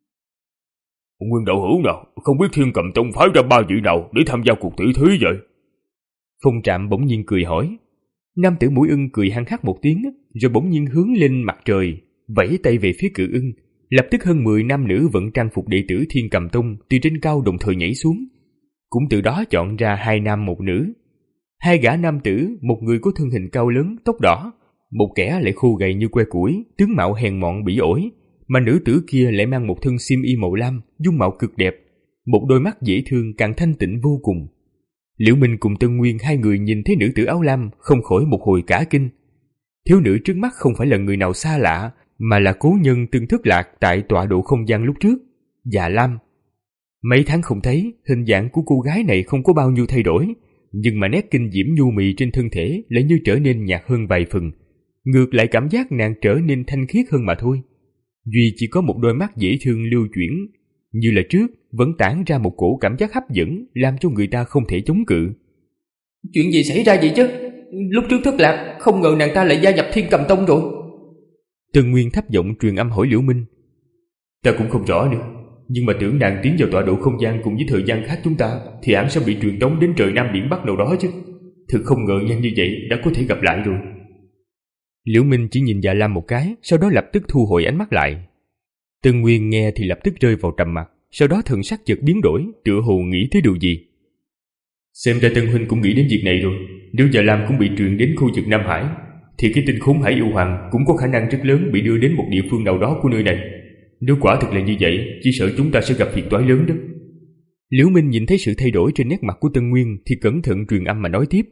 Nguyên đạo hữu nào, không biết Thiên Cầm Tông phái ra ba vị nào để tham gia cuộc tỷ thí vậy? Phong Trạm bỗng nhiên cười hỏi. Nam tử mũi ưng cười hăng hắc một tiếng, rồi bỗng nhiên hướng lên mặt trời, vẫy tay về phía cự ưng. Lập tức hơn mười nam nữ vẫn trang phục đệ tử Thiên Cầm Tông từ trên cao đồng thời nhảy xuống. Cũng từ đó chọn ra hai nam một nữ. Hai gã nam tử, một người có thân hình cao lớn, tóc đỏ, một kẻ lại khô gầy như que củi, tướng mạo hèn mọn bỉ ổi, mà nữ tử kia lại mang một thân xiêm y màu lam, dung mạo cực đẹp, một đôi mắt dễ thương càng thanh tịnh vô cùng. Liễu Minh cùng Tân Nguyên hai người nhìn thấy nữ tử áo lam không khỏi một hồi cả kinh. Thiếu nữ trước mắt không phải là người nào xa lạ, mà là cố nhân từng thất lạc tại tọa độ không gian lúc trước, Dạ Lam. Mấy tháng không thấy, hình dạng của cô gái này không có bao nhiêu thay đổi, nhưng mà nét kinh diễm nhu mì trên thân thể lại như trở nên nhạt hơn vài phần. Ngược lại cảm giác nàng trở nên thanh khiết hơn mà thôi. Duy chỉ có một đôi mắt dễ thương lưu chuyển, như là trước vẫn tản ra một cổ cảm giác hấp dẫn, làm cho người ta không thể chống cự. Chuyện gì xảy ra vậy chứ? Lúc trước thất lạc, không ngờ nàng ta lại gia nhập Thiên Cầm Tông rồi. Tân Nguyên thấp giọng truyền âm hỏi Liễu Minh. Ta cũng không rõ nữa, nhưng mà tưởng nàng tiến vào tọa độ không gian cùng với thời gian khác chúng ta, thì hẳn sẽ bị truyền tống đến trời Nam Biển Bắc nào đó chứ. Thực không ngờ nhanh như vậy đã có thể gặp lại rồi. Liễu Minh chỉ nhìn Dạ Lam một cái, sau đó lập tức thu hồi ánh mắt lại. Tân Nguyên nghe thì lập tức rơi vào trầm mặc, sau đó thần sắc chợt biến đổi, tựa hồ nghĩ tới điều gì. Xem ra Tân huynh cũng nghĩ đến việc này rồi. Nếu Dạ Lam cũng bị truyền đến khu vực Nam Hải, thì cái tinh khốn Hải Yêu Hoàng cũng có khả năng rất lớn bị đưa đến một địa phương nào đó của nơi này. Nếu quả thực là như vậy, chỉ sợ chúng ta sẽ gặp phiền toái lớn đó. Liễu Minh nhìn thấy sự thay đổi trên nét mặt của Tân Nguyên thì cẩn thận truyền âm mà nói tiếp.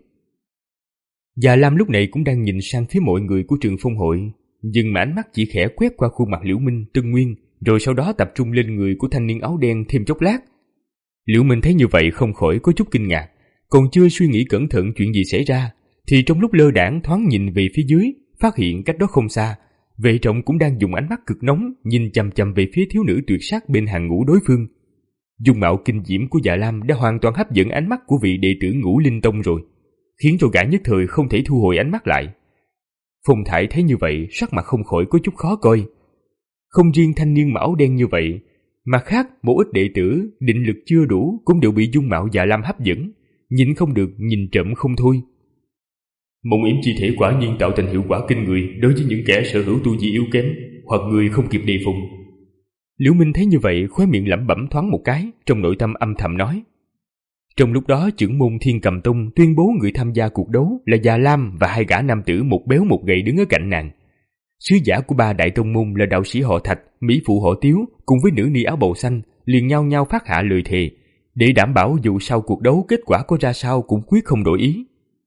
Dạ Lam lúc này cũng đang nhìn sang phía mọi người của trường phong hội, nhưng mà ánh mắt chỉ khẽ quét qua khuôn mặt Liễu Minh, Tân Nguyên, rồi sau đó tập trung lên người của thanh niên áo đen thêm chốc lát. Liễu Minh thấy như vậy không khỏi có chút kinh ngạc, còn chưa suy nghĩ cẩn thận chuyện gì xảy ra, thì trong lúc lơ đãng thoáng nhìn về phía dưới, phát hiện cách đó không xa, Vệ Trọng cũng đang dùng ánh mắt cực nóng nhìn chằm chằm về phía thiếu nữ tuyệt sắc bên hàng ngũ đối phương. Dung mạo kinh diễm của Dạ Lam đã hoàn toàn hấp dẫn ánh mắt của vị đệ tử Ngũ Linh Tông rồi, khiến cho gã nhất thời không thể thu hồi ánh mắt lại. Phong Thải thấy như vậy, sắc mặt không khỏi có chút khó coi. Không riêng thanh niên mà áo đen như vậy, mặt khác một ít đệ tử định lực chưa đủ cũng đều bị dung mạo Dạ Lam hấp dẫn, nhìn không được nhìn trộm không thôi. Mộng yểm chi thể quả nhiên tạo thành hiệu quả kinh người đối với những kẻ sở hữu tu vi yếu kém hoặc người không kịp đề phòng. Liễu Minh thấy như vậy, khóe miệng lẩm bẩm thoáng một cái, trong nội tâm âm thầm nói. Trong lúc đó, trưởng môn Thiên Cầm Tông tuyên bố người tham gia cuộc đấu là Dạ Lam và hai gã nam tử một béo một gầy đứng ở cạnh nàng. Sứ giả của ba đại tông môn là đạo sĩ họ Thạch, mỹ phụ họ Tiếu cùng với nữ ni áo bầu xanh liền nhau nhau phát hạ lời thề, để đảm bảo dù sau cuộc đấu kết quả có ra sao cũng quyết không đổi ý.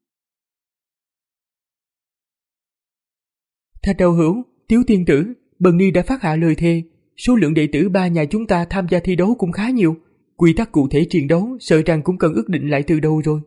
Thạch đạo hữu, Tiếu tiên tử, Bần Ni đã phát hạ lời thề. Số lượng đệ tử ba nhà chúng ta tham gia thi đấu cũng khá nhiều. Quy tắc cụ thể chiến đấu sợ rằng cũng cần ước định lại từ đầu rồi.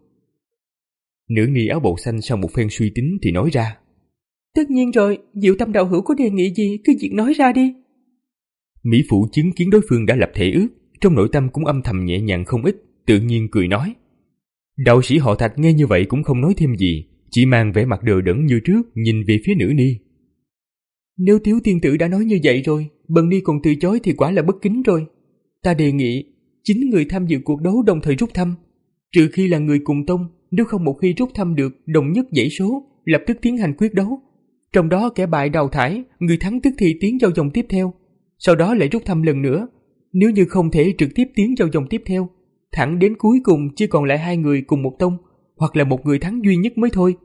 Nữ ni áo bầu xanh sau một phen suy tính thì nói ra. Tất nhiên rồi, Diệu Tâm đạo hữu có đề nghị gì cứ việc nói ra đi. Mỹ phụ chứng kiến đối phương đã lập thể ước, trong nội tâm cũng âm thầm nhẹ nhàng không ít, tự nhiên cười nói. Đạo sĩ họ Thạch nghe như vậy cũng không nói thêm gì, chỉ mang vẻ mặt đờ đẫn như trước nhìn về phía nữ ni. Nếu Tiếu tiên tử đã nói như vậy rồi, Bần Ni còn từ chối thì quả là bất kính rồi. Ta đề nghị chín người tham dự cuộc đấu đồng thời rút thăm, trừ khi là người cùng tông, nếu không một khi rút thăm được đồng nhất dãy số, lập tức tiến hành quyết đấu. Trong đó kẻ bại đào thải, người thắng tức thì tiến vào vòng tiếp theo, sau đó lại rút thăm lần nữa. Nếu như không thể trực tiếp tiến vào vòng tiếp theo, thẳng đến cuối cùng chỉ còn lại hai người cùng một tông, hoặc là một người thắng duy nhất mới thôi.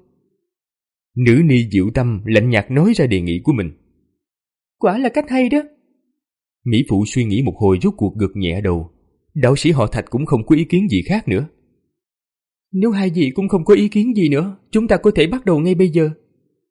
Nữ ni Diệu Tâm lạnh nhạt nói ra đề nghị của mình. Quả là cách hay đó. Mỹ phụ suy nghĩ một hồi rốt cuộc gật nhẹ đầu. Đạo sĩ họ Thạch cũng không có ý kiến gì khác nữa. Nếu hai vị cũng không có ý kiến gì nữa, chúng ta có thể bắt đầu ngay bây giờ.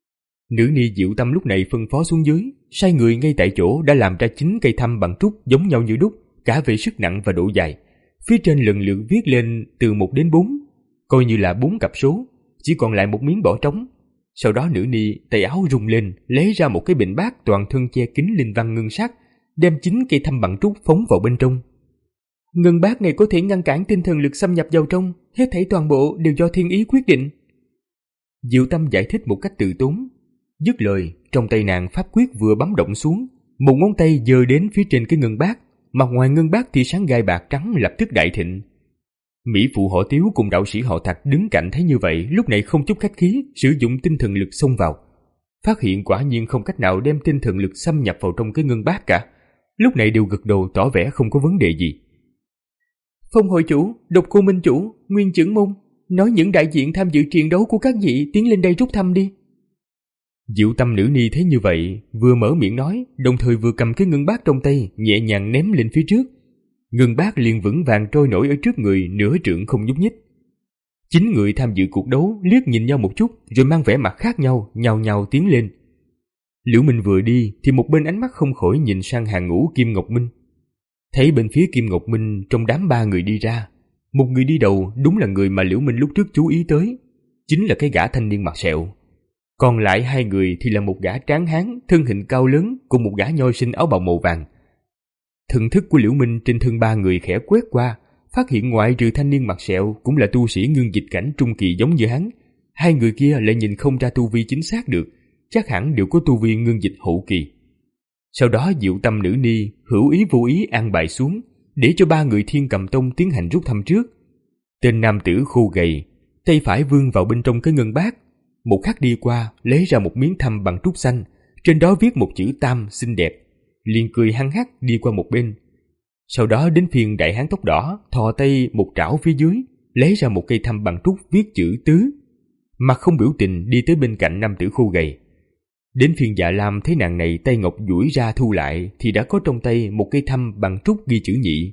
Nữ ni Diệu Tâm lúc này phân phó xuống dưới, sai người ngay tại chỗ đã làm ra chín cây thăm bằng trúc giống nhau như đúc, cả về sức nặng và độ dài. Phía trên lần lượt viết lên từ một đến bốn, coi như là bốn cặp số, chỉ còn lại một miếng bỏ trống. Sau đó nữ ni tay áo rung lên, lấy ra một cái bình bát toàn thân che kín linh văn ngân sắc, đem chín cây thăm bằng trúc phóng vào bên trong. Ngân bát này có thể ngăn cản tinh thần lực xâm nhập vào trong, hết thảy toàn bộ đều do thiên ý quyết định. Diệu Tâm giải thích một cách từ tốn. Dứt lời, trong tay nàng pháp quyết vừa bấm động xuống, một ngón tay giơ đến phía trên cái ngân bát, mặt ngoài ngân bát tia sáng gai bạc trắng lập tức đại thịnh. Mỹ phụ họ Tiếu cùng đạo sĩ họ Thạch đứng cạnh thấy như vậy, lúc này không chút khách khí sử dụng tinh thần lực xông vào. Phát hiện quả nhiên không cách nào đem tinh thần lực xâm nhập vào trong cái ngân bát cả, lúc này đều gật đầu tỏ vẻ không có vấn đề gì. Phong hội chủ, Độc Cô Minh chủ, Nguyên trưởng môn, nói những đại diện tham dự trận đấu của các vị tiến lên đây rút thăm đi. Diệu Tâm nữ ni thấy như vậy, vừa mở miệng nói, đồng thời vừa cầm cái ngân bát trong tay nhẹ nhàng ném lên phía trước. Ngân bát liền vững vàng trôi nổi ở trước người nửa trượng không nhúc nhích. Chín người tham dự cuộc đấu liếc nhìn nhau một chút, rồi mang vẻ mặt khác nhau, nhào nhào tiến lên. Liễu Minh vừa đi thì một bên ánh mắt không khỏi nhìn sang hàng ngũ Kim Ngọc Minh. Thấy bên phía Kim Ngọc Minh trong đám ba người đi ra, một người đi đầu đúng là người mà Liễu Minh lúc trước chú ý tới, chính là cái gã thanh niên mặt sẹo. Còn lại hai người thì là một gã tráng hán thân hình cao lớn cùng một gã nho sinh áo bào màu vàng. Thần thức của Liễu Minh trên thân ba người khẽ quét qua, phát hiện ngoại trừ thanh niên mặt sẹo cũng là tu sĩ ngưng dịch cảnh trung kỳ giống như hắn, hai người kia lại nhìn không ra tu vi chính xác được, chắc hẳn đều có tu vi ngưng dịch hậu kỳ. Sau đó Diệu Tâm nữ ni hữu ý vô ý an bài xuống, để cho ba người Thiên Cầm Tông tiến hành rút thăm trước. Tên nam tử khô gầy, tay phải vươn vào bên trong cái ngân bát, một khắc đi qua lấy ra một miếng thăm bằng trúc xanh, trên đó viết một chữ Tam xinh đẹp, liền cười hăng hắc đi qua một bên. Sau đó đến phiên đại hán tóc đỏ thò tay một trảo phía dưới, lấy ra một cây thăm bằng trúc viết chữ Tứ, mặt không biểu tình đi tới bên cạnh nam tử khô gầy. Đến phiên Dạ Lam thấy nàng này tay ngọc duỗi ra thu lại thì đã có trong tay một cây thăm bằng trúc ghi chữ Nhị.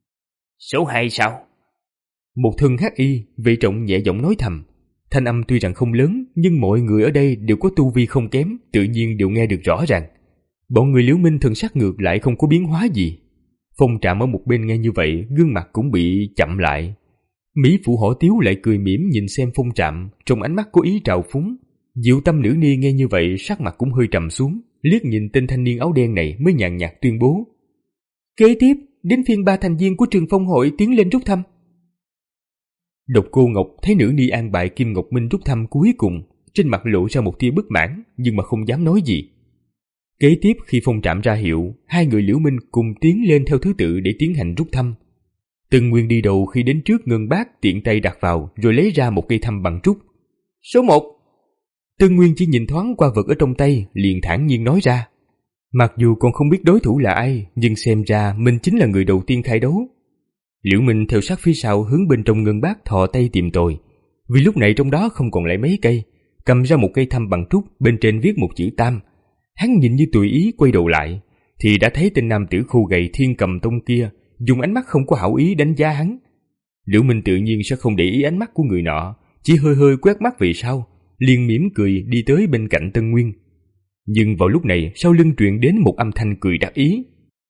Số hai sao? Một thân hắc y, Vệ Trọng nhẹ giọng nói thầm. Thanh âm tuy rằng không lớn, nhưng mọi người ở đây đều có tu vi không kém, tự nhiên đều nghe được rõ ràng. Bọn người Liễu Minh thần sắc ngược lại không có biến hóa gì. Phong Trạm ở một bên nghe như vậy, gương mặt cũng bị chậm lại. Mỹ phụ hổ tiếu lại cười mỉm nhìn xem Phong Trạm, trong ánh mắt có ý trào phúng. Diệu Tâm nữ ni nghe như vậy sắc mặt cũng hơi trầm xuống, liếc nhìn tên thanh niên áo đen này mới nhàn nhạt tuyên bố: Kế tiếp, đến phiên ba thành viên của Trường Phong hội tiến lên rút thăm. Độc Cô Ngọc thấy nữ ni an bài Kim Ngọc Minh rút thăm cuối cùng, trên mặt lộ ra một tia bất mãn, nhưng mà không dám nói gì. Kế tiếp khi Phong Trạm ra hiệu, hai người Liễu Minh cùng tiến lên theo thứ tự để tiến hành rút thăm. Tân Nguyên đi đầu khi đến trước ngân bát tiện tay đặt vào, rồi lấy ra một cây thăm bằng trúc. Số một. Tân Nguyên chỉ nhìn thoáng qua vật ở trong tay, liền thản nhiên nói ra. Mặc dù còn không biết đối thủ là ai, nhưng xem ra mình chính là người đầu tiên khai đấu. Liễu Minh theo sát phía sau hướng bên trong ngân bát thò tay tìm tòi, vì lúc này trong đó không còn lại mấy cây, cầm ra một cây thăm bằng trúc, bên trên viết một chữ Tam. Hắn nhìn như tùy ý quay đầu lại, thì đã thấy tên nam tử khô gầy Thiên Cầm Tông kia dùng ánh mắt không có hảo ý đánh giá hắn. Liễu Minh tự nhiên sẽ không để ý ánh mắt của người nọ, chỉ hơi hơi quét mắt về sau, liền mỉm cười đi tới bên cạnh Tân Nguyên. Nhưng vào lúc này sau lưng truyền đến một âm thanh cười đắc ý.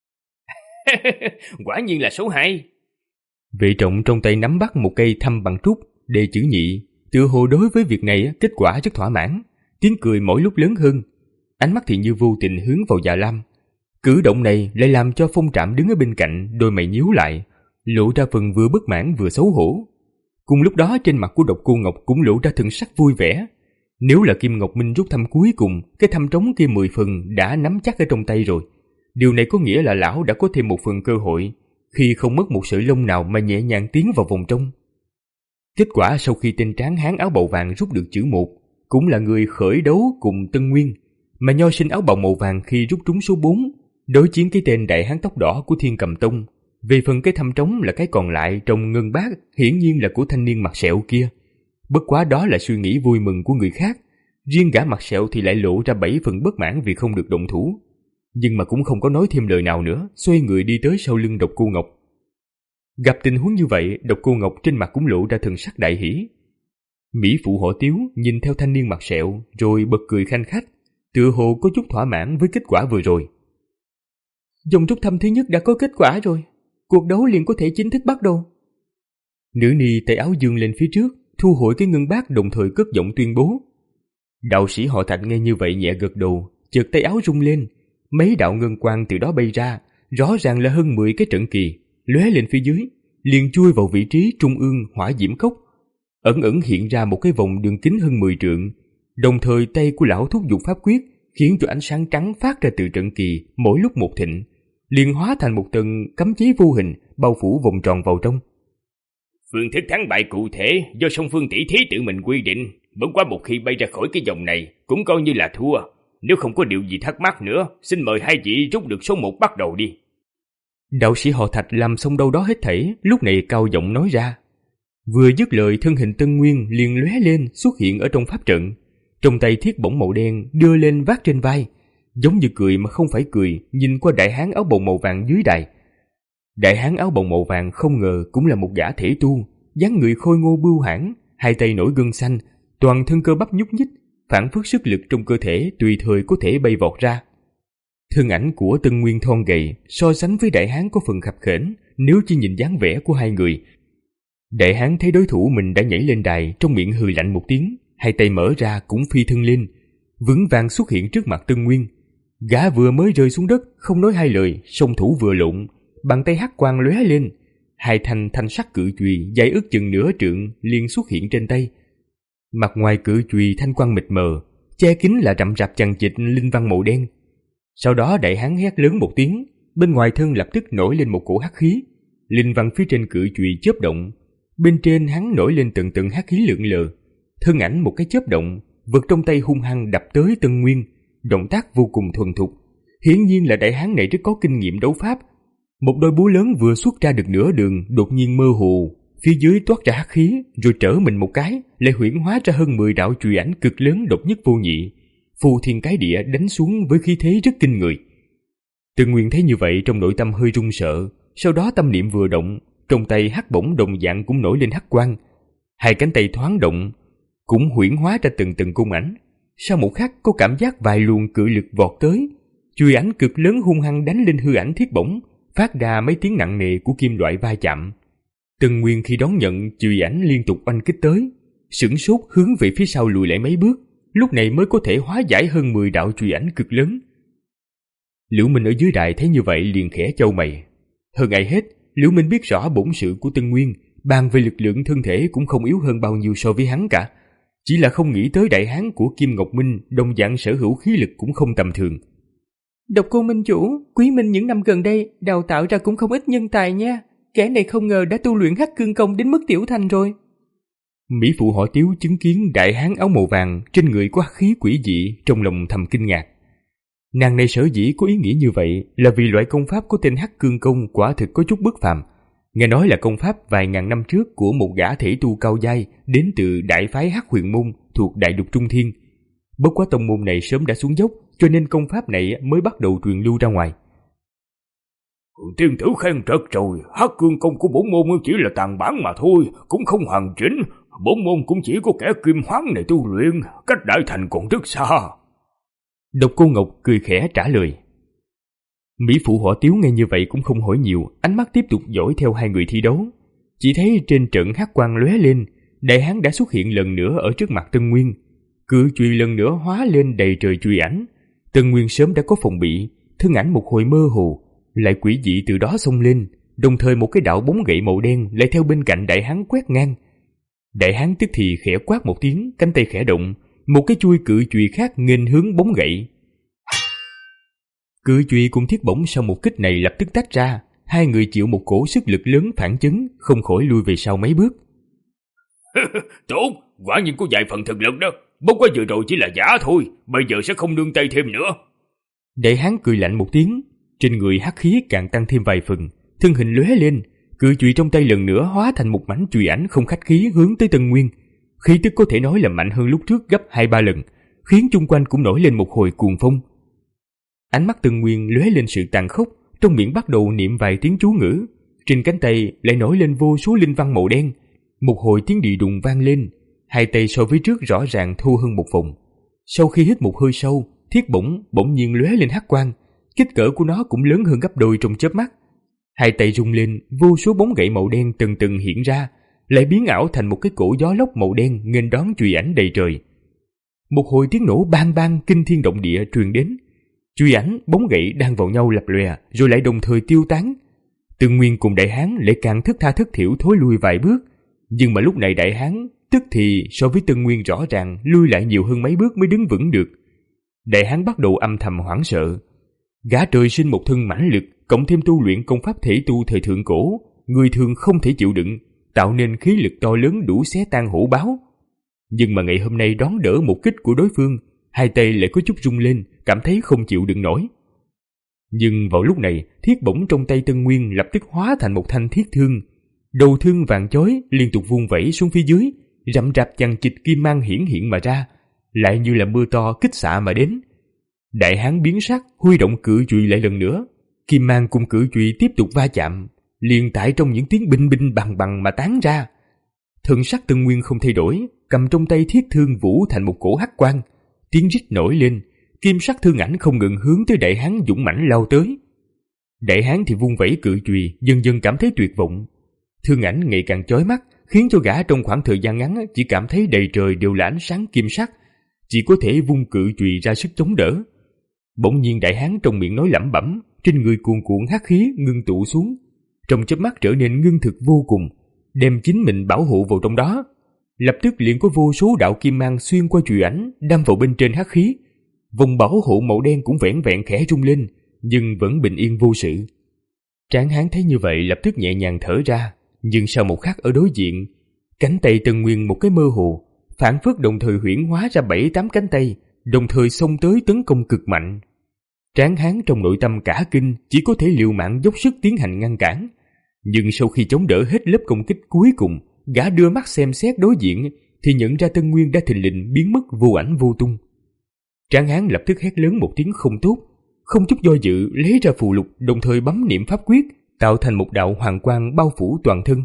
Quả nhiên là số hai. Vệ Trọng trong tay nắm bắt một cây thăm bằng trúc, đề chữ nhị, tựa hồ đối với việc này kết quả rất thỏa mãn, tiếng cười mỗi lúc lớn hơn. Ánh mắt thì như vô tình hướng vào Dạ Lam. Cử động này lại làm cho Phong Trạm đứng ở bên cạnh đôi mày nhíu lại, lộ ra phần vừa bất mãn vừa xấu hổ. Cùng lúc đó trên mặt của Độc Cô Ngọc cũng lộ ra thần sắc vui vẻ. Nếu là Kim Ngọc Minh rút thăm cuối cùng, cái thăm trống kia mười phần đã nắm chắc ở trong tay rồi. Điều này có nghĩa là lão đã có thêm một phần cơ hội, khi không mất một sợi lông nào mà nhẹ nhàng tiến vào vòng trong. Kết quả sau khi tên tráng hán áo bào vàng rút được chữ một, cũng là người khởi đấu cùng Tân Nguyên, mà nho sinh áo bào màu vàng khi rút trúng số bốn, đối chiến cái tên đại hán tóc đỏ của Thiên Cầm Tông. Về phần cái thăm trống là cái còn lại trong ngân bát, hiển nhiên là của thanh niên mặt sẹo kia. Bất quá đó là suy nghĩ vui mừng của người khác, riêng gã mặt sẹo thì lại lộ ra bảy phần bất mãn vì không được động thủ. Nhưng mà cũng không có nói thêm lời nào nữa, xoay người đi tới sau lưng Độc Cô Ngọc. Gặp tình huống như vậy, Độc Cô Ngọc trên mặt cũng lộ ra thần sắc đại hỉ. Mỹ phụ hổ tiếu nhìn theo thanh niên mặt sẹo, rồi bật cười khanh khách, tựa hồ có chút thỏa mãn với kết quả vừa rồi. Dòng rút thăm thứ nhất đã có kết quả rồi, cuộc đấu liền có thể chính thức bắt đầu. Nữ ni tay áo dương lên phía trước, thu hồi cái ngân bát, đồng thời cất giọng tuyên bố. Đạo sĩ họ Thạch nghe như vậy nhẹ gật đầu, chợt tay áo rung lên, mấy đạo ngân quang từ đó bay ra, rõ ràng là hơn mười cái trận kỳ, lóe lên phía dưới, liền chui vào vị trí trung ương hỏa diễm cốc. Ẩn ẩn hiện ra một cái vòng đường kính hơn mười trượng, đồng thời tay của lão thúc giục pháp quyết, khiến cho ánh sáng trắng phát ra từ trận kỳ mỗi lúc một thịnh, liền hóa thành một tầng cấm chế vô hình bao phủ vòng tròn vào trong. Phương thức thắng bại cụ thể do song phương tỷ thí tự mình quy định, bất quá một khi bay ra khỏi cái vòng này cũng coi như là thua. Nếu không có điều gì thắc mắc nữa, xin mời hai vị rút được số một bắt đầu đi. Đạo sĩ họ Thạch làm xong đâu đó hết thảy, lúc này cao giọng nói ra. Vừa dứt lời, thân hình Tân Nguyên liền lóe lên xuất hiện ở trong pháp trận, trong tay thiết bổng màu đen đưa lên vác trên vai, giống như cười mà không phải cười, nhìn qua đại hán áo bào màu vàng dưới đài. Đại hán áo bào màu vàng không ngờ cũng là một gã thể tu, dáng người khôi ngô bưu hãn, hai tay nổi gân xanh, toàn thân cơ bắp nhúc nhích, phản phất sức lực trong cơ thể tùy thời có thể bay vọt ra. Thân ảnh của Tân Nguyên thon gầy so sánh với đại hán có phần khập khểnh, nếu chỉ nhìn dáng vẻ của hai người. Đại hán thấy đối thủ mình đã nhảy lên đài, trong miệng hừ lạnh một tiếng, hai tay mở ra cũng phi thân lên, vững vàng xuất hiện trước mặt Tân Nguyên. Gã vừa mới rơi xuống đất, không nói hai lời, song thủ vừa lộn, bàn tay hắc quang lóe lên, hai thanh thanh sắc cự chùy dài ước chừng nửa trượng liền xuất hiện trên tay. Mặt ngoài cự chùy thanh quang mịt mờ, che kín là rậm rạp chằng chịt linh văn màu đen. Sau đó đại hán hét lớn một tiếng, bên ngoài thân lập tức nổi lên một cổ hắc khí, linh văn phía trên cự chùy chớp động, bên trên hắn nổi lên từng từng hắc khí lượn lờ. Thân ảnh một cái chớp động, vật trong tay hung hăng đập tới Tân Nguyên, động tác vô cùng thuần thục. Hiển nhiên là đại hán này rất có kinh nghiệm đấu pháp. Một đôi búa lớn vừa xuất ra được nửa đường, đột nhiên mơ hồ, phía dưới toát ra hắc khí, rồi trở mình một cái, lại huyễn hóa ra hơn mười đạo chùy ảnh cực lớn độc nhất vô nhị, phù thiên cái địa đánh xuống với khí thế rất kinh người. Tân Nguyên thấy như vậy trong nội tâm hơi run sợ, sau đó tâm niệm vừa động, trong tay hắc bổng đồng dạng cũng nổi lên hắc quang, hai cánh tay thoáng động, cũng huyễn hóa ra từng từng cung ảnh. Sau một khắc có cảm giác vài luồng cự lực vọt tới, chùy ảnh cực lớn hung hăng đánh lên hư ảnh thiết bổng, phát ra mấy tiếng nặng nề của kim loại va chạm. Tân Nguyên khi đón nhận chùy ảnh liên tục oanh kích tới, sửng sốt hướng về phía sau lùi lại mấy bước, lúc này mới có thể hóa giải hơn mười đạo chùy ảnh cực lớn. Liễu Minh ở dưới đài thấy như vậy liền khẽ chau mày. Hơn ai hết, Liễu Minh biết rõ bổn sự của Tân Nguyên, bàn về lực lượng thân thể cũng không yếu hơn bao nhiêu so với hắn cả. Chỉ là không nghĩ tới đại hán của Kim Ngọc Minh đồng dạng sở hữu khí lực cũng không tầm thường. Độc Cô Minh chủ, Quý Minh những năm gần đây đào tạo ra cũng không ít nhân tài nha. Kẻ này không ngờ đã tu luyện Hắc Cương Công đến mức tiểu thành rồi. Mỹ phụ họ Tiếu chứng kiến đại hán áo màu vàng trên người có hắc khí quỷ dị, trong lòng thầm kinh ngạc. Nàng này sở dĩ có ý nghĩa như vậy là vì loại công pháp của tên Hắc Cương Công quả thực có chút bất phàm. Nghe nói là công pháp vài ngàn năm trước của một gã thể tu cao giai đến từ đại phái Hắc Huyền Môn thuộc Đại Lục Trung Thiên. Bất quá tông môn này sớm đã xuống dốc, cho nên công pháp này mới bắt đầu truyền lưu ra ngoài. Tiên tử khen rất rồi, Hắc Cương Công của bổn môn chỉ là tàn bản mà thôi, cũng không hoàn chỉnh. Bổn môn cũng chỉ có kẻ kim hoáng này tu luyện, cách đại thành còn rất xa. Độc Cô Ngọc cười khẽ trả lời. Mỹ phụ họ Tiếu nghe như vậy cũng không hỏi nhiều, ánh mắt tiếp tục dõi theo hai người thi đấu. Chỉ thấy trên trận hắc quang lóe lên, đại hán đã xuất hiện lần nữa ở trước mặt Tân Nguyên. Cự chùy lần nữa hóa lên đầy trời chùy ảnh. Tân Nguyên sớm đã có phòng bị, thân ảnh một hồi mơ hồ, lại quỷ dị từ đó xông lên, đồng thời một cái đạo bóng gậy màu đen lại theo bên cạnh đại hán quét ngang. Đại hán tức thì khẽ quát một tiếng, cánh tay khẽ động, một cái chuôi cự chùy khác nghênh hướng bóng gậy. Cự chùy cùng thiết bổng sau một kích này lập tức tách ra, hai người chịu một cổ sức lực lớn phản chấn, không khỏi lui về sau mấy bước. Tốt, quả nhiên có vài phần thực lực đó, bất quá vừa rồi chỉ là giả thôi, bây giờ sẽ không nương tay thêm nữa. Đại hán cười lạnh một tiếng, trên người hắc khí càng tăng thêm vài phần, thân hình lóe lên, cự chùy trong tay lần nữa hóa thành một mảnh chùy ảnh không khách khí hướng tới Tân Nguyên. Khí tức có thể nói là mạnh hơn lúc trước gấp hai ba lần, khiến chung quanh cũng nổi lên một hồi cuồng phong. Ánh mắt Tân Nguyên lóe lên sự tàn khốc, trong miệng bắt đầu niệm vài tiếng chú ngữ, trên cánh tay lại nổi lên vô số linh văn màu đen. Một hồi tiếng đi đùng vang lên, hai tay so với trước rõ ràng thu hơn một phần. Sau khi hít một hơi sâu, thiết bổng bỗng nhiên lóe lên hắc quang, kích cỡ của nó cũng lớn hơn gấp đôi trong chớp mắt. Hai tay rung lên, vô số bóng gậy màu đen từng từng hiện ra, lại biến ảo thành một cái cổ gió lốc màu đen nghênh đón chùy ảnh đầy trời. Một hồi tiếng nổ bang bang kinh thiên động địa truyền đến. Chùy ảnh, bóng gậy đang vào nhau lập lòe, rồi lại đồng thời tiêu tán. Tân Nguyên cùng đại hán lại càng thức tha thức thiểu thối lui vài bước, nhưng mà lúc này đại hán tức thì so với Tân Nguyên rõ ràng lui lại nhiều hơn mấy bước mới đứng vững được. Đại hán bắt đầu âm thầm hoảng sợ. Gã trời sinh một thân mãnh lực, cộng thêm tu luyện công pháp thể tu thời thượng cổ, người thường không thể chịu đựng, tạo nên khí lực to lớn đủ xé tan hổ báo. Nhưng mà ngày hôm nay đón đỡ một kích của đối phương, hai tay lại có chút rung lên, cảm thấy không chịu đựng nổi. Nhưng vào lúc này, thiết bổng trong tay Tân Nguyên lập tức hóa thành một thanh thiết thương. Đầu thương vàng chói liên tục vung vẩy xuống phía dưới, rậm rạp chằng chịt kim mang hiển hiện mà ra, lại như là mưa to kích xạ mà đến. Đại hán biến sắc, huy động cự chùy lại lần nữa. Kim mang cùng cự chùy tiếp tục va chạm, liền tại trong những tiếng binh binh bằng bằng mà tán ra. Thần sắc Tân Nguyên không thay đổi, cầm trong tay thiết thương vũ thành một cổ hắc quang, tiếng rít nổi lên, kim sắc thương ảnh không ngừng hướng tới đại hán dũng mãnh lao tới. Đại hán thì vung vẩy cự chùy, dần dần cảm thấy tuyệt vọng. Thương ảnh ngày càng chói mắt, khiến cho gã trong khoảng thời gian ngắn chỉ cảm thấy đầy trời đều là ánh sáng kim sắc, chỉ có thể vung cự chùy ra sức chống đỡ. Bỗng nhiên đại hán trong miệng nói lẩm bẩm, trên người cuồn cuộn hắc khí ngưng tụ xuống, trong chớp mắt trở nên ngưng thực vô cùng, đem chính mình bảo hộ vào trong đó. Lập tức liền có vô số đạo kim mang xuyên qua chùy ảnh đâm vào bên trên hắc khí. Vòng bảo hộ màu đen cũng vẻn vẹn khẽ rung lên, nhưng vẫn bình yên vô sự. Tráng hán thấy như vậy lập tức nhẹ nhàng thở ra, nhưng sau một khắc ở đối diện, cánh tay Tân Nguyên một cái mơ hồ, phản phất đồng thời huyễn hóa ra bảy tám cánh tay, đồng thời xông tới tấn công cực mạnh. Tráng hán trong nội tâm cả kinh, chỉ có thể liều mạng dốc sức tiến hành ngăn cản. Nhưng sau khi chống đỡ hết lớp công kích cuối cùng, gã đưa mắt xem xét đối diện, thì nhận ra Tân Nguyên đã thình lình biến mất vô ảnh vô tung. Tráng hán lập tức hét lớn một tiếng không tốt, không chút do dự lấy ra phù lục, đồng thời bấm niệm pháp quyết, tạo thành một đạo hoàng quang bao phủ toàn thân.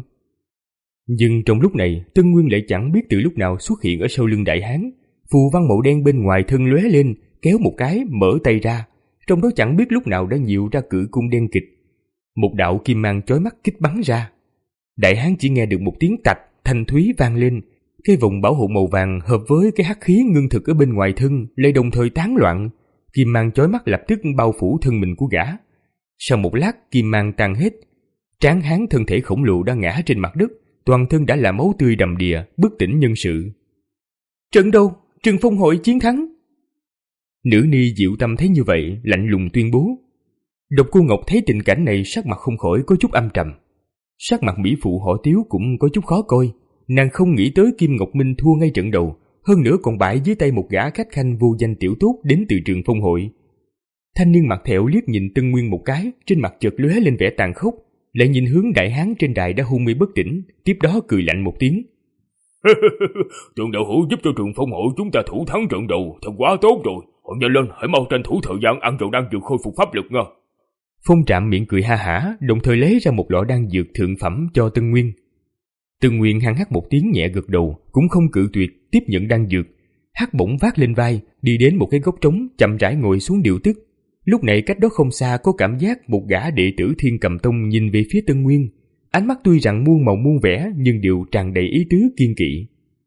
Nhưng trong lúc này, Tân Nguyên lại chẳng biết từ lúc nào xuất hiện ở sau lưng đại hán, phù văn màu đen bên ngoài thân lóe lên, kéo một cái mở tay ra, trong đó chẳng biết lúc nào đã nhiều ra cự cung đen kịch. Một đạo kim mang chói mắt kích bắn ra. Đại hán chỉ nghe được một tiếng tạch thanh thúy vang lên. Cái vòng bảo hộ màu vàng hợp với cái hắc khí ngưng thực ở bên ngoài thân lại đồng thời tán loạn. Kim mang chói mắt lập tức bao phủ thân mình của gã. Sau một lát kim mang tan hết. Tráng hán thân thể khổng lồ đã ngã trên mặt đất, toàn thân đã là máu tươi đầm đìa, bất tỉnh nhân sự. Trận đâu? Trừng Phong hội chiến thắng. Nữ ni Diệu Tâm thấy như vậy, lạnh lùng tuyên bố. Độc Cô Ngọc thấy tình cảnh này, sắc mặt không khỏi có chút âm trầm. Sắc mặt mỹ phụ họ Tiếu cũng có chút khó coi. Nàng không nghĩ tới Kim Ngọc Minh thua ngay trận đầu, hơn nữa còn bại dưới tay một gã khách khanh vô danh tiểu tốt đến từ Trường Phong hội. Thanh niên mặt thẹo liếc nhìn Tân Nguyên một cái, trên mặt chợt lóe lên vẻ tàn khốc, lại nhìn hướng đại hán trên đài đã hôn mê bất tỉnh, tiếp đó cười lạnh một tiếng. Trường đạo hữu giúp cho Trường Phong hội chúng ta thủ thắng trận đầu, thật quá tốt rồi. Họ nhanh lên, hãy mau tranh thủ thời gian ăn rượu đan dược khôi phục pháp lực nha. Phong Trạm miệng cười ha hả, đồng thời lấy ra một lọ đan dược thượng phẩm cho Tân Nguyên. Tân Nguyên hăng hắc một tiếng nhẹ gật đầu, cũng không cự tuyệt, tiếp nhận đan dược. Hắc bổng vác lên vai, đi đến một cái góc trống, chậm rãi ngồi xuống điều tức. Lúc này cách đó không xa có cảm giác một gã đệ tử Thiên Cầm Tông nhìn về phía Tân Nguyên, ánh mắt tuy rằng muôn màu muôn vẻ nhưng đều tràn đầy ý tứ kiên kỵ.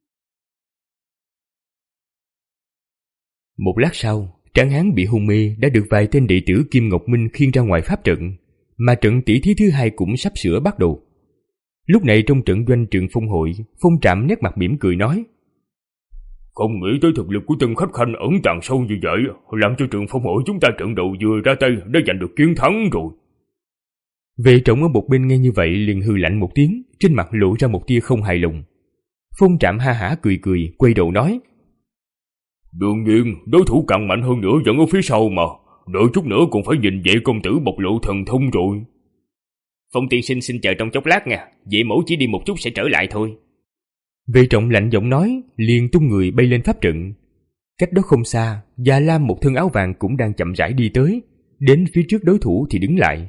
Một lát sau, Tráng hán bị hôn mê đã được vài tên đệ tử Kim Ngọc Minh khiêng ra ngoài pháp trận, mà trận tỷ thí thứ hai cũng sắp sửa bắt đầu. Lúc này trong trận doanh Trường Phong hội, Phong Trạm nét mặt mỉm cười nói: Không nghĩ tới thực lực của Tân khách khanh ẩn tàng sâu như vậy, làm cho Trường Phong hội chúng ta trận đầu vừa ra tay đã giành được chiến thắng rồi. Vệ Trọng ở một bên nghe như vậy liền hừ lạnh một tiếng, trên mặt lộ ra một tia không hài lòng. Phong Trạm ha hả cười cười, quay đầu nói: Đương nhiên, đối thủ càng mạnh hơn nữa vẫn ở phía sau mà, đợi chút nữa còn phải nhìn Vệ công tử bộc lộ thần thông rồi. Phong tiên sinh xin chờ trong chốc lát nha, Vệ mẫu chỉ đi một chút sẽ trở lại thôi. Vệ Trọng lạnh giọng nói, liền tung người bay lên pháp trận. Cách đó không xa, Già Lam một thân áo vàng cũng đang chậm rãi đi tới, đến phía trước đối thủ thì đứng lại.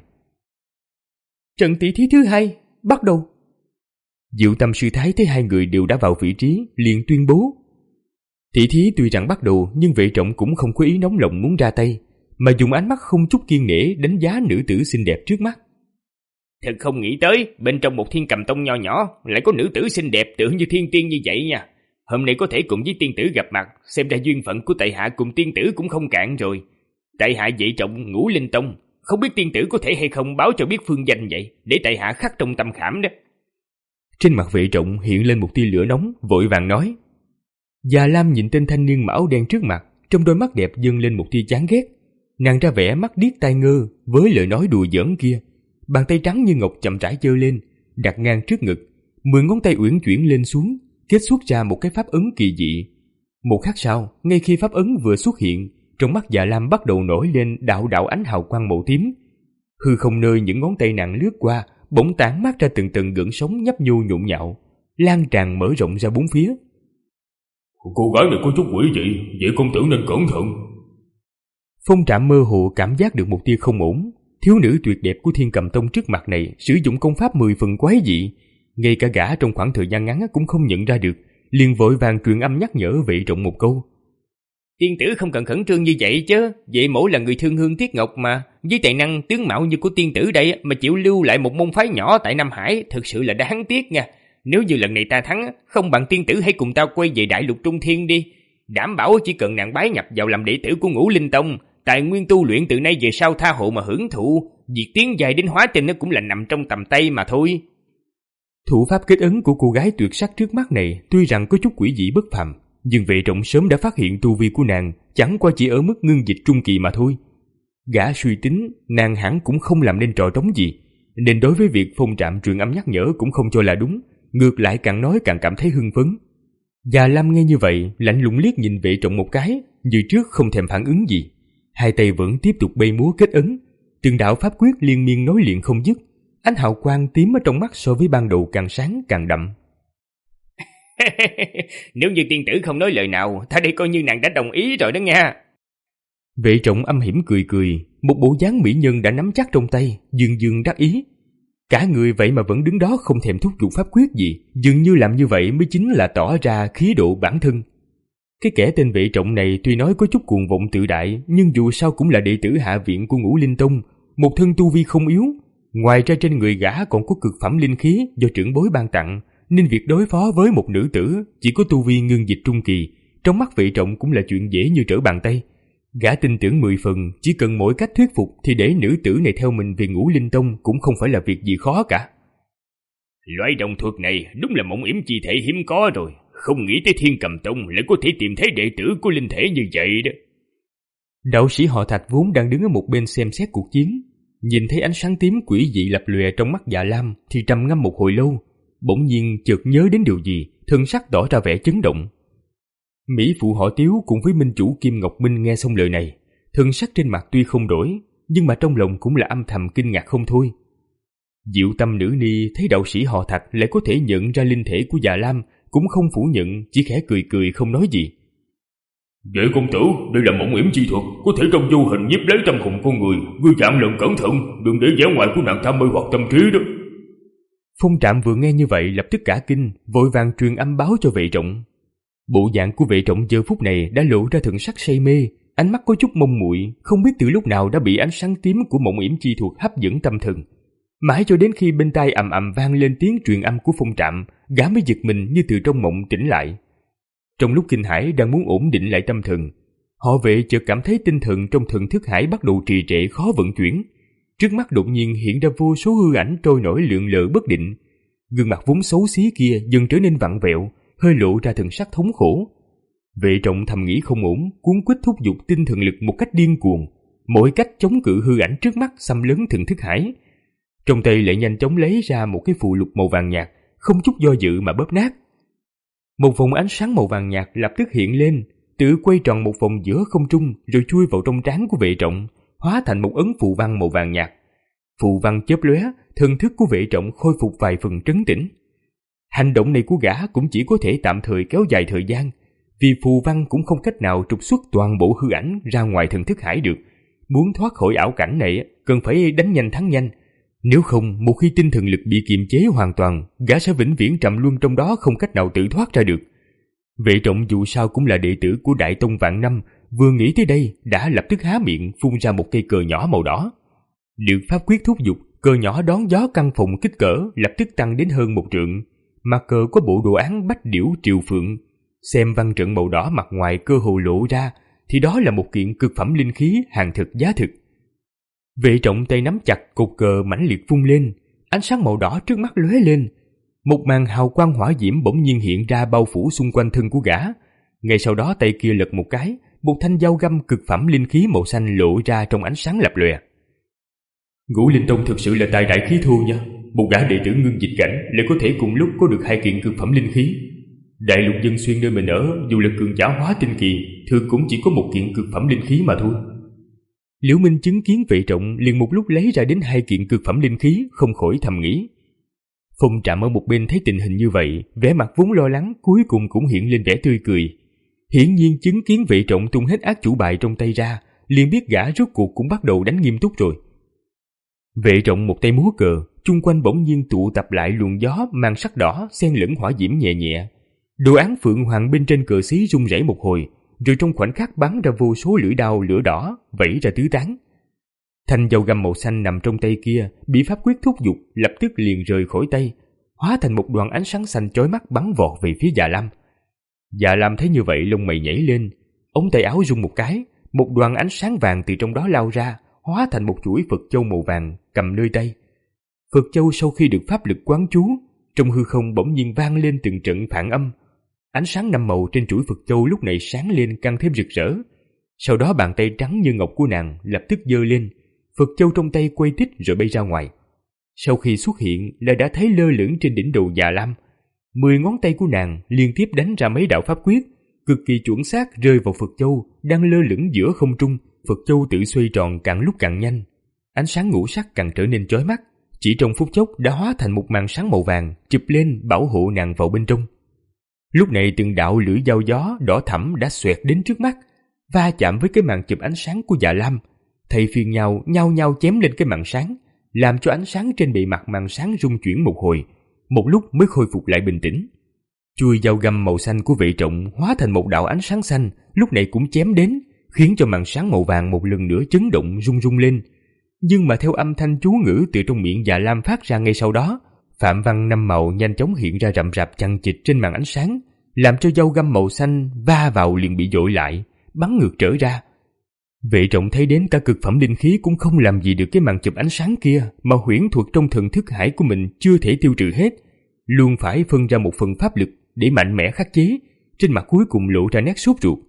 Trận tỷ thí thứ hai, bắt đầu. Diệu Tâm sư thái thấy hai người đều đã vào vị trí, liền tuyên bố. Tỷ thí tuy rằng bắt đầu, nhưng Vệ Trọng cũng không có ý nóng lòng muốn ra tay, mà dùng ánh mắt không chút kiêng nể đánh giá nữ tử xinh đẹp trước mắt. Thật không nghĩ tới, bên trong một Thiên Cầm Tông nho nhỏ lại có nữ tử xinh đẹp tưởng như thiên tiên như vậy nha. Hôm nay có thể cùng với tiên tử gặp mặt, xem ra duyên phận của tại hạ cùng tiên tử cũng không cạn rồi. Tại hạ Vệ Trọng, Ngũ Linh Tông, không biết tiên tử có thể hay không báo cho biết phương danh vậy, để tại hạ khắc trong tâm khảm đó. Trên mặt Vệ Trọng hiện lên một tia lửa nóng, vội vàng nói. Già Lam nhìn tên thanh niên mão đen trước mặt, trong đôi mắt đẹp dâng lên một tia chán ghét. Nàng ra vẻ mắt điếc tai ngơ với lời nói đùa giỡn kia. Bàn tay trắng như ngọc chậm rãi giơ lên, đặt ngang trước ngực, mười ngón tay uyển chuyển lên xuống, kết xuất ra một cái pháp ấn kỳ dị. Một khắc sau, ngay khi pháp ấn vừa xuất hiện, trong mắt Già Lam bắt đầu nổi lên đạo đạo ánh hào quang màu tím. Hư không nơi những ngón tay nàng lướt qua, bỗng tản mát ra từng từng gợn sóng nhấp nhô nhộn nhạo, lan tràn mở rộng ra bốn phía. Cô gái này có chút quỷ dị, Vệ công tử nên cẩn thận. Phong Trạm mơ hồ cảm giác được một tia không ổn. Thiếu nữ tuyệt đẹp của Thiên Cầm Tông trước mặt này sử dụng công pháp mười phần quái dị, ngay cả gã trong khoảng thời gian ngắn cũng không nhận ra được, liền vội vàng truyền âm nhắc nhở Vệ Trọng một câu. Tiên tử không cần khẩn trương như vậy chứ, Vệ mẫu là người thương hương tiếc ngọc mà, với tài năng tướng mạo như của tiên tử đây mà chịu lưu lại một môn phái nhỏ tại Nam Hải, thực sự là đáng tiếc nha. Nếu như lần này ta thắng, không bằng tiên tử hãy cùng ta quay về Đại Lục Trung Thiên đi. Đảm bảo chỉ cần nàng bái nhập vào làm đệ tử của Ngũ Linh Tông, tài nguyên tu luyện từ nay về sau tha hộ mà hưởng thụ, việc tiến dài đến hóa tinh nó cũng là nằm trong tầm tay mà thôi. Thủ pháp kết ấn của cô gái tuyệt sắc trước mắt này tuy rằng có chút quỷ dị bất phàm, nhưng Vệ Trọng sớm đã phát hiện tu vi của nàng chẳng qua chỉ ở mức ngưng dịch trung kỳ mà thôi. Gã suy tính nàng hẳn cũng không làm nên trò trống gì, nên đối với việc Phong Trạm truyền âm nhắc nhở cũng không cho là đúng, ngược lại càng nói càng cảm thấy hưng phấn. Già Lam nghe như vậy lạnh lùng liếc nhìn Vệ Trọng một cái, như trước không thèm phản ứng gì, hai tay vẫn tiếp tục bay múa kết ấn, từng đạo pháp quyết liên miên nối liền không dứt, ánh hào quang tím ở trong mắt so với ban đầu càng sáng càng đậm. Nếu như tiên tử không nói lời nào, ta đây coi như nàng đã đồng ý rồi đó nha. Vệ Trọng âm hiểm cười cười, một bộ dáng mỹ nhân đã nắm chắc trong tay, dương dương đắc ý. Cả người vậy mà vẫn đứng đó không thèm thúc giục pháp quyết gì, dường như làm như vậy mới chính là tỏ ra khí độ bản thân. Cái kẻ tên Vệ Trọng này tuy nói có chút cuồng vọng tự đại, nhưng dù sao cũng là đệ tử hạ viện của Ngũ Linh Tông, một thân tu vi không yếu, Ngoài ra trên người gã còn có cực phẩm linh khí do trưởng bối ban tặng, nên việc đối phó với một nữ tử chỉ có tu vi ngưng dịch trung kỳ, trong mắt Vệ Trọng cũng là chuyện dễ như trở bàn tay. Gã tin tưởng mười phần, chỉ cần mỗi cách thuyết phục thì để nữ tử này theo mình về Ngũ Linh Tông cũng không phải là việc gì khó cả. Loại đồng thuật này đúng là mộng yểm chi thể hiếm có rồi, không nghĩ tới Thiên Cầm Tông lại có thể tìm thấy đệ tử của linh thể như vậy đó. Đạo sĩ họ Thạch vốn đang đứng ở một bên xem xét cuộc chiến, nhìn thấy ánh sáng tím quỷ dị lập lòe trong mắt Dạ Lam thì trầm ngâm một hồi lâu, bỗng nhiên chợt nhớ đến điều gì, thân sắc tỏ ra vẻ chấn động. Mỹ phụ họ Tiếu cùng với minh chủ Kim Ngọc Minh nghe xong lời này, thân sắc trên mặt tuy không đổi, nhưng mà trong lòng cũng là âm thầm kinh ngạc không thôi. Diệu Tâm nữ ni thấy đạo sĩ họ Thạch lại có thể nhận ra linh thể của Dạ Lam, cũng không phủ nhận, chỉ khẽ cười cười không nói gì. Vệ công tử, đây là mộng yểm chi thuật, có thể trong vô hình nhiếp lấy tâm hồn con người, ngươi vạn lần cẩn thận, đừng để vẻ ngoài của nàng ta mê hoặc tâm trí đó. Phong Trạm vừa nghe như vậy lập tức cả kinh, vội vàng truyền âm báo cho Vệ Trọng. Bộ dạng của Vệ Trọng giờ phút này đã lộ ra thần sắc say mê, ánh mắt có chút mông muội, không biết từ lúc nào đã bị ánh sáng tím của mộng yểm chi thuật hấp dẫn tâm thần. Mãi cho đến khi bên tai ầm ầm vang lên tiếng truyền âm của Phong Trạm, gã mới giật mình như từ trong mộng tỉnh lại. Trong lúc kinh hãi đang muốn ổn định lại tâm thần, họ Vệ chợt cảm thấy tinh thần trong thần thức hải bắt đầu trì trệ khó vận chuyển. Trước mắt đột nhiên hiện ra vô số hư ảnh trôi nổi lượn lờ bất định. Gương mặt vốn xấu xí kia dần trở nên vặn vẹo, hơi lộ ra thần sắc thống khổ. Vệ Trọng thầm nghĩ không ổn, cuốn quýt thúc giục tinh thần lực một cách điên cuồng, mỗi cách chống cự hư ảnh trước mắt xâm lấn thần thức hải. Trong tay lại nhanh chóng lấy ra một cái phù lục màu vàng nhạt, không chút do dự mà bóp nát. Một vòng ánh sáng màu vàng nhạt lập tức hiện lên, tự quay tròn một vòng giữa không trung rồi chui vào trong trán của Vệ Trọng, hóa thành một ấn phù văn màu vàng nhạt. Phù văn chớp lóe, thần thức của Vệ Trọng khôi phục vài phần trấn tĩnh. Hành động này của gã cũng chỉ có thể tạm thời kéo dài thời gian, vì phù văn cũng không cách nào trục xuất toàn bộ hư ảnh ra ngoài thần thức hải được. Muốn thoát khỏi ảo cảnh này cần phải đánh nhanh thắng nhanh, nếu không một khi tinh thần lực bị kiềm chế hoàn toàn, gã sẽ vĩnh viễn trầm luân trong đó không cách nào tự thoát ra được. Vệ Trọng dù sao cũng là đệ tử của Đại Tông vạn năm, vừa nghĩ tới đây đã lập tức há miệng phun ra một cây cờ nhỏ màu đỏ. Được pháp quyết thúc giục, cờ nhỏ đón gió căn phòng kích cỡ lập tức tăng đến hơn một trượng. Mặt cờ có bộ đồ án bách điểu triều phượng, xem văn trận màu đỏ mặt ngoài cơ hồ lộ ra thì đó là một kiện cực phẩm linh khí hàng thực giá thực. Vệ Trọng tay nắm chặt cột cờ mãnh liệt vung lên, ánh sáng màu đỏ trước mắt lóe lên, một màn hào quang hỏa diễm bỗng nhiên hiện ra bao phủ xung quanh thân của gã. Ngay sau đó tay kia lật một cái, một thanh dao găm cực phẩm linh khí màu xanh lộ ra trong ánh sáng lập lòe. Ngũ Linh Tông thực sự là tài đại khí thô nha, một gã đệ tử ngưng dịch cảnh lại có thể cùng lúc có được hai kiện cực phẩm linh khí. Đại lục dân xuyên nơi mình ở, dù là cường giả hóa tinh kỳ, thường cũng chỉ có một kiện cực phẩm linh khí mà thôi. Liễu Minh chứng kiến Vệ Trọng liền một lúc lấy ra đến hai kiện cực phẩm linh khí, không khỏi thầm nghĩ. Phong Trạm ở một bên thấy tình hình như vậy, vẻ mặt vốn lo lắng cuối cùng cũng hiện lên vẻ tươi cười. Hiển nhiên chứng kiến Vệ Trọng tung hết ác chủ bài trong tay ra, liền biết gã rốt cuộc cũng bắt đầu đánh nghiêm túc rồi. Vệ Trọng một tay múa cờ, chung quanh bỗng nhiên tụ tập lại luồng gió mang sắc đỏ xen lẫn hỏa diễm nhẹ nhẹ. Đồ án phượng hoàng bên trên cờ xí rung rẩy một hồi, rồi trong khoảnh khắc bắn ra vô số lưỡi đao lửa đỏ vẩy ra tứ tán. Thanh dao găm màu xanh nằm trong tay kia bị pháp quyết thúc giục lập tức liền rời khỏi tay, hóa thành một đoàn ánh sáng xanh chói mắt bắn vọt về phía Dạ Lam. Dạ Lam thấy như vậy lông mày nhảy lên, ống tay áo rung một cái, một đoàn ánh sáng vàng từ trong đó lao ra, hóa thành một chuỗi Phật châu màu vàng cầm nơi tay. Phật châu sau khi được pháp lực quán chú, trong hư không bỗng nhiên vang lên từng trận phản âm. Ánh sáng năm màu trên chuỗi Phật châu lúc này sáng lên càng thêm rực rỡ. Sau đó bàn tay trắng như ngọc của nàng lập tức giơ lên, Phật châu trong tay quay tít rồi bay ra ngoài. Sau khi xuất hiện là đã thấy lơ lửng trên đỉnh đầu Dạ Lam. Mười ngón tay của nàng liên tiếp đánh ra mấy đạo pháp quyết, cực kỳ chuẩn xác rơi vào Phật châu đang lơ lửng giữa không trung. Phật châu tự xoay tròn càng lúc càng nhanh, ánh sáng ngũ sắc càng trở nên chói mắt, chỉ trong phút chốc đã hóa thành một màn sáng màu vàng chụp lên bảo hộ nàng vào bên trong. Lúc này từng đạo lưỡi dao gió đỏ thẫm đã xoẹt đến trước mắt, va chạm với cái màn chụp ánh sáng của Dạ Lam, thay phiên nhau nhau nhau chém lên cái màn sáng, làm cho ánh sáng trên bề mặt màn sáng rung chuyển một hồi, một lúc mới khôi phục lại bình tĩnh. Chuôi dao găm màu xanh của Vệ Trọng hóa thành một đạo ánh sáng xanh, lúc này cũng chém đến, khiến cho màn sáng màu vàng một lần nữa chấn động rung rung lên. Nhưng mà theo âm thanh chú ngữ từ trong miệng Dạ Lam phát ra ngay sau đó, phạm văn năm màu nhanh chóng hiện ra rậm rạp chằng chịt trên màn ánh sáng, làm cho dao găm màu xanh va vào liền bị dội lại, bắn ngược trở ra. Vệ Trọng thấy đến cả cực phẩm linh khí cũng không làm gì được cái màn chụp ánh sáng kia, mà huyễn thuật trong thần thức hải của mình chưa thể tiêu trừ hết, luôn phải phân ra một phần pháp lực để mạnh mẽ khắc chế. Trên mặt cuối cùng lộ ra nét sốt ruột.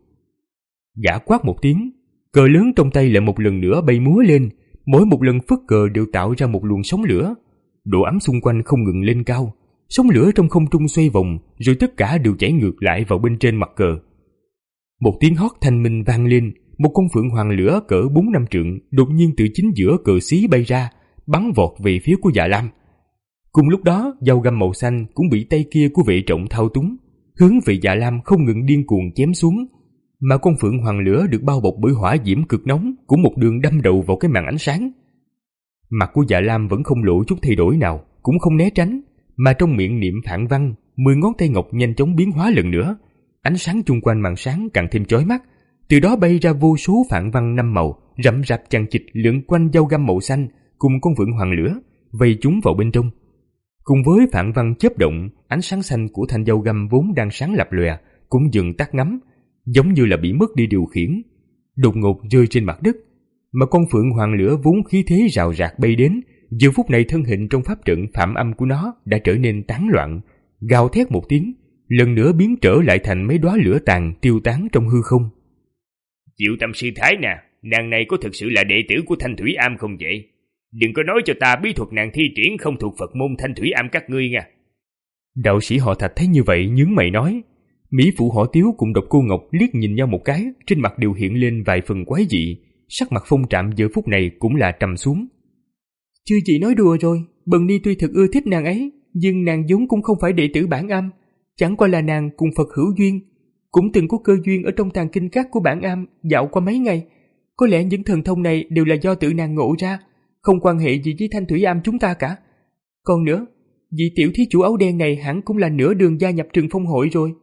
Gã quát một tiếng, cờ lớn trong tay lại một lần nữa bay múa lên, mỗi một lần phất cờ đều tạo ra một luồng sóng lửa. Độ ấm xung quanh không ngừng lên cao, sóng lửa trong không trung xoay vòng, rồi tất cả đều chảy ngược lại vào bên trên mặt cờ. Một tiếng hót thanh minh vang lên, một con phượng hoàng lửa cỡ bốn năm trượng đột nhiên từ chính giữa cờ xí bay ra, bắn vọt về phía của Dạ Lam. Cùng lúc đó, dao găm màu xanh cũng bị tay kia của Vệ Trọng thao túng, hướng về Dạ Lam không ngừng điên cuồng chém xuống, mà con phượng hoàng lửa được bao bọc bởi hỏa diễm cực nóng cũng một đường đâm đầu vào cái màn ánh sáng. Mặt của Dạ Lam vẫn không lộ chút thay đổi nào, cũng không né tránh, mà trong miệng niệm phạn văn, mười ngón tay ngọc nhanh chóng biến hóa lần nữa. Ánh sáng chung quanh màn sáng càng thêm chói mắt, từ đó bay ra vô số phạn văn năm màu, rậm rạp chằng chịt lượn quanh dao găm màu xanh cùng con phượng hoàng lửa, vây chúng vào bên trong. Cùng với phạn văn chớp động, ánh sáng xanh của thanh dao găm vốn đang sáng lập lòe cũng dừng tắt ngấm, giống như là bị mất đi điều khiển, đột ngột rơi trên mặt đất. Mà con phượng hoàng lửa vốn khí thế rào rạc bay đến, giờ phút này thân hình trong pháp trận phạm âm của nó đã trở nên tán loạn, gào thét một tiếng, lần nữa biến trở lại thành mấy đóa lửa tàn tiêu tán trong hư không. Diệu Tâm sư thái nè, nàng này có thực sự là đệ tử của Thanh Thủy Am không vậy? Đừng có nói cho ta bí thuật nàng thi triển không thuộc Phật môn Thanh Thủy Am các ngươi nha. Đạo sĩ họ Thạch thấy như vậy nhướng mày nói. Mỹ phụ họ Tiếu cùng Độc Cô Ngọc liếc nhìn nhau một cái, trên mặt đều hiện lên vài phần quái dị, sắc mặt Phong Trạm giờ phút này cũng là trầm xuống. Chư chị nói đùa rồi, Bần Ni tuy thật ưa thích nàng ấy, nhưng nàng vốn cũng không phải đệ tử bản âm, chẳng qua là nàng cùng Phật hữu duyên, cũng từng có cơ duyên ở trong tàng kinh các của bản am dạo qua mấy ngày. Có lẽ những thần thông này đều là do tự nàng ngộ ra, không quan hệ gì với Thanh Thủy Am chúng ta cả. Còn nữa, vị tiểu thí chủ áo đen này hẳn cũng là nửa đường gia nhập Trừng Phong hội rồi.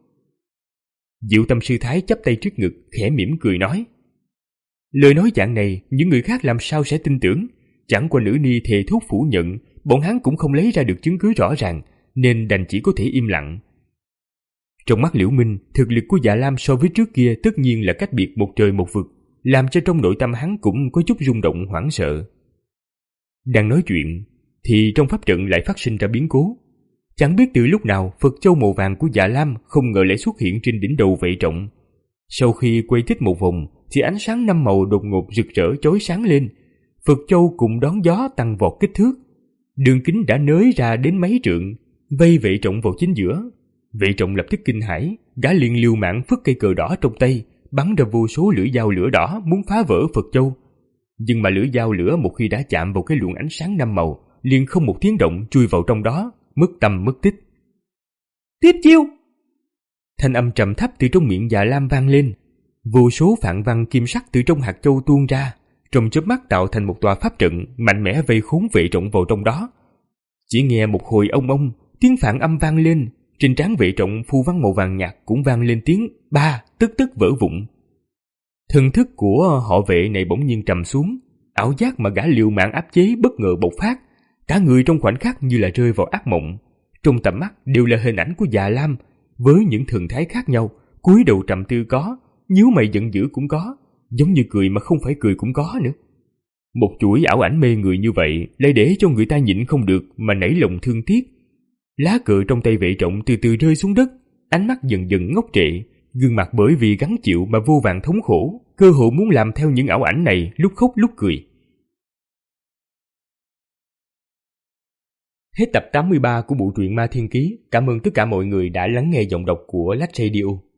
Diệu Tâm sư thái chắp tay trước ngực, khẽ mỉm cười nói. Lời nói dạng này, những người khác làm sao sẽ tin tưởng? Chẳng qua nữ ni thề thốt phủ nhận, bọn hắn cũng không lấy ra được chứng cứ rõ ràng, nên đành chỉ có thể im lặng. Trong mắt Liễu Minh, thực lực của Dạ Lam so với trước kia tất nhiên là cách biệt một trời một vực, làm cho trong nội tâm hắn cũng có chút rung động hoảng sợ. Đang nói chuyện, thì trong pháp trận lại phát sinh ra biến cố. Chẳng biết từ lúc nào Phật châu màu vàng của Dạ Lam không ngờ lại xuất hiện trên đỉnh đầu Vệ Trọng. Sau khi quay thích một vòng, thì ánh sáng năm màu đột ngột rực rỡ chói sáng lên. Phật châu cùng đón gió tăng vọt kích thước, đường kính đã nới ra đến mấy trượng, vây Vệ Trọng vào chính giữa. Vệ Trọng lập tức kinh hãi, gã liền liều mạng phất cây cờ đỏ trong tay, bắn ra vô số lưỡi dao lửa đỏ muốn phá vỡ Phật châu. Nhưng mà lưỡi dao lửa một khi đã chạm vào cái luồng ánh sáng năm màu, liền không một tiếng động chui vào trong đó, mất tâm mất tích. Tiếp chiêu! Thanh âm trầm thấp từ trong miệng Dạ Lam vang lên, vô số phạn văn kim sắc từ trong hạt châu tuôn ra, trong chớp mắt tạo thành một tòa pháp trận mạnh mẽ vây khốn Vệ Trọng vào trong đó. Chỉ nghe một hồi ông ông, tiếng phạn âm vang lên, trên trán Vệ Trọng phù văn màu vàng nhạt cũng vang lên tiếng ba tức tức vỡ vụn. Thần thức của họ Vệ này bỗng nhiên trầm xuống, ảo giác mà gã liều mạng áp chế bất ngờ bộc phát, cả người trong khoảnh khắc như là rơi vào ác mộng. Trong tầm mắt đều là hình ảnh của Dạ Lam với những thần thái khác nhau, cúi đầu trầm tư có, nhíu mày giận dữ cũng có, giống như cười mà không phải cười cũng có nữa. Một chuỗi ảo ảnh mê người như vậy lại để cho người ta nhịn không được mà nảy lòng thương tiếc. Lá cờ trong tay Vệ Trọng từ từ rơi xuống đất, ánh mắt dần dần ngốc trệ, gương mặt bởi vì gắng chịu mà vô vàn thống khổ, cơ hội muốn làm theo những ảo ảnh này, lúc khóc lúc cười. Hết tập tám mươi ba của bộ truyện Ma Thiên Ký. Cảm ơn tất cả mọi người đã lắng nghe giọng đọc của Lách Radio.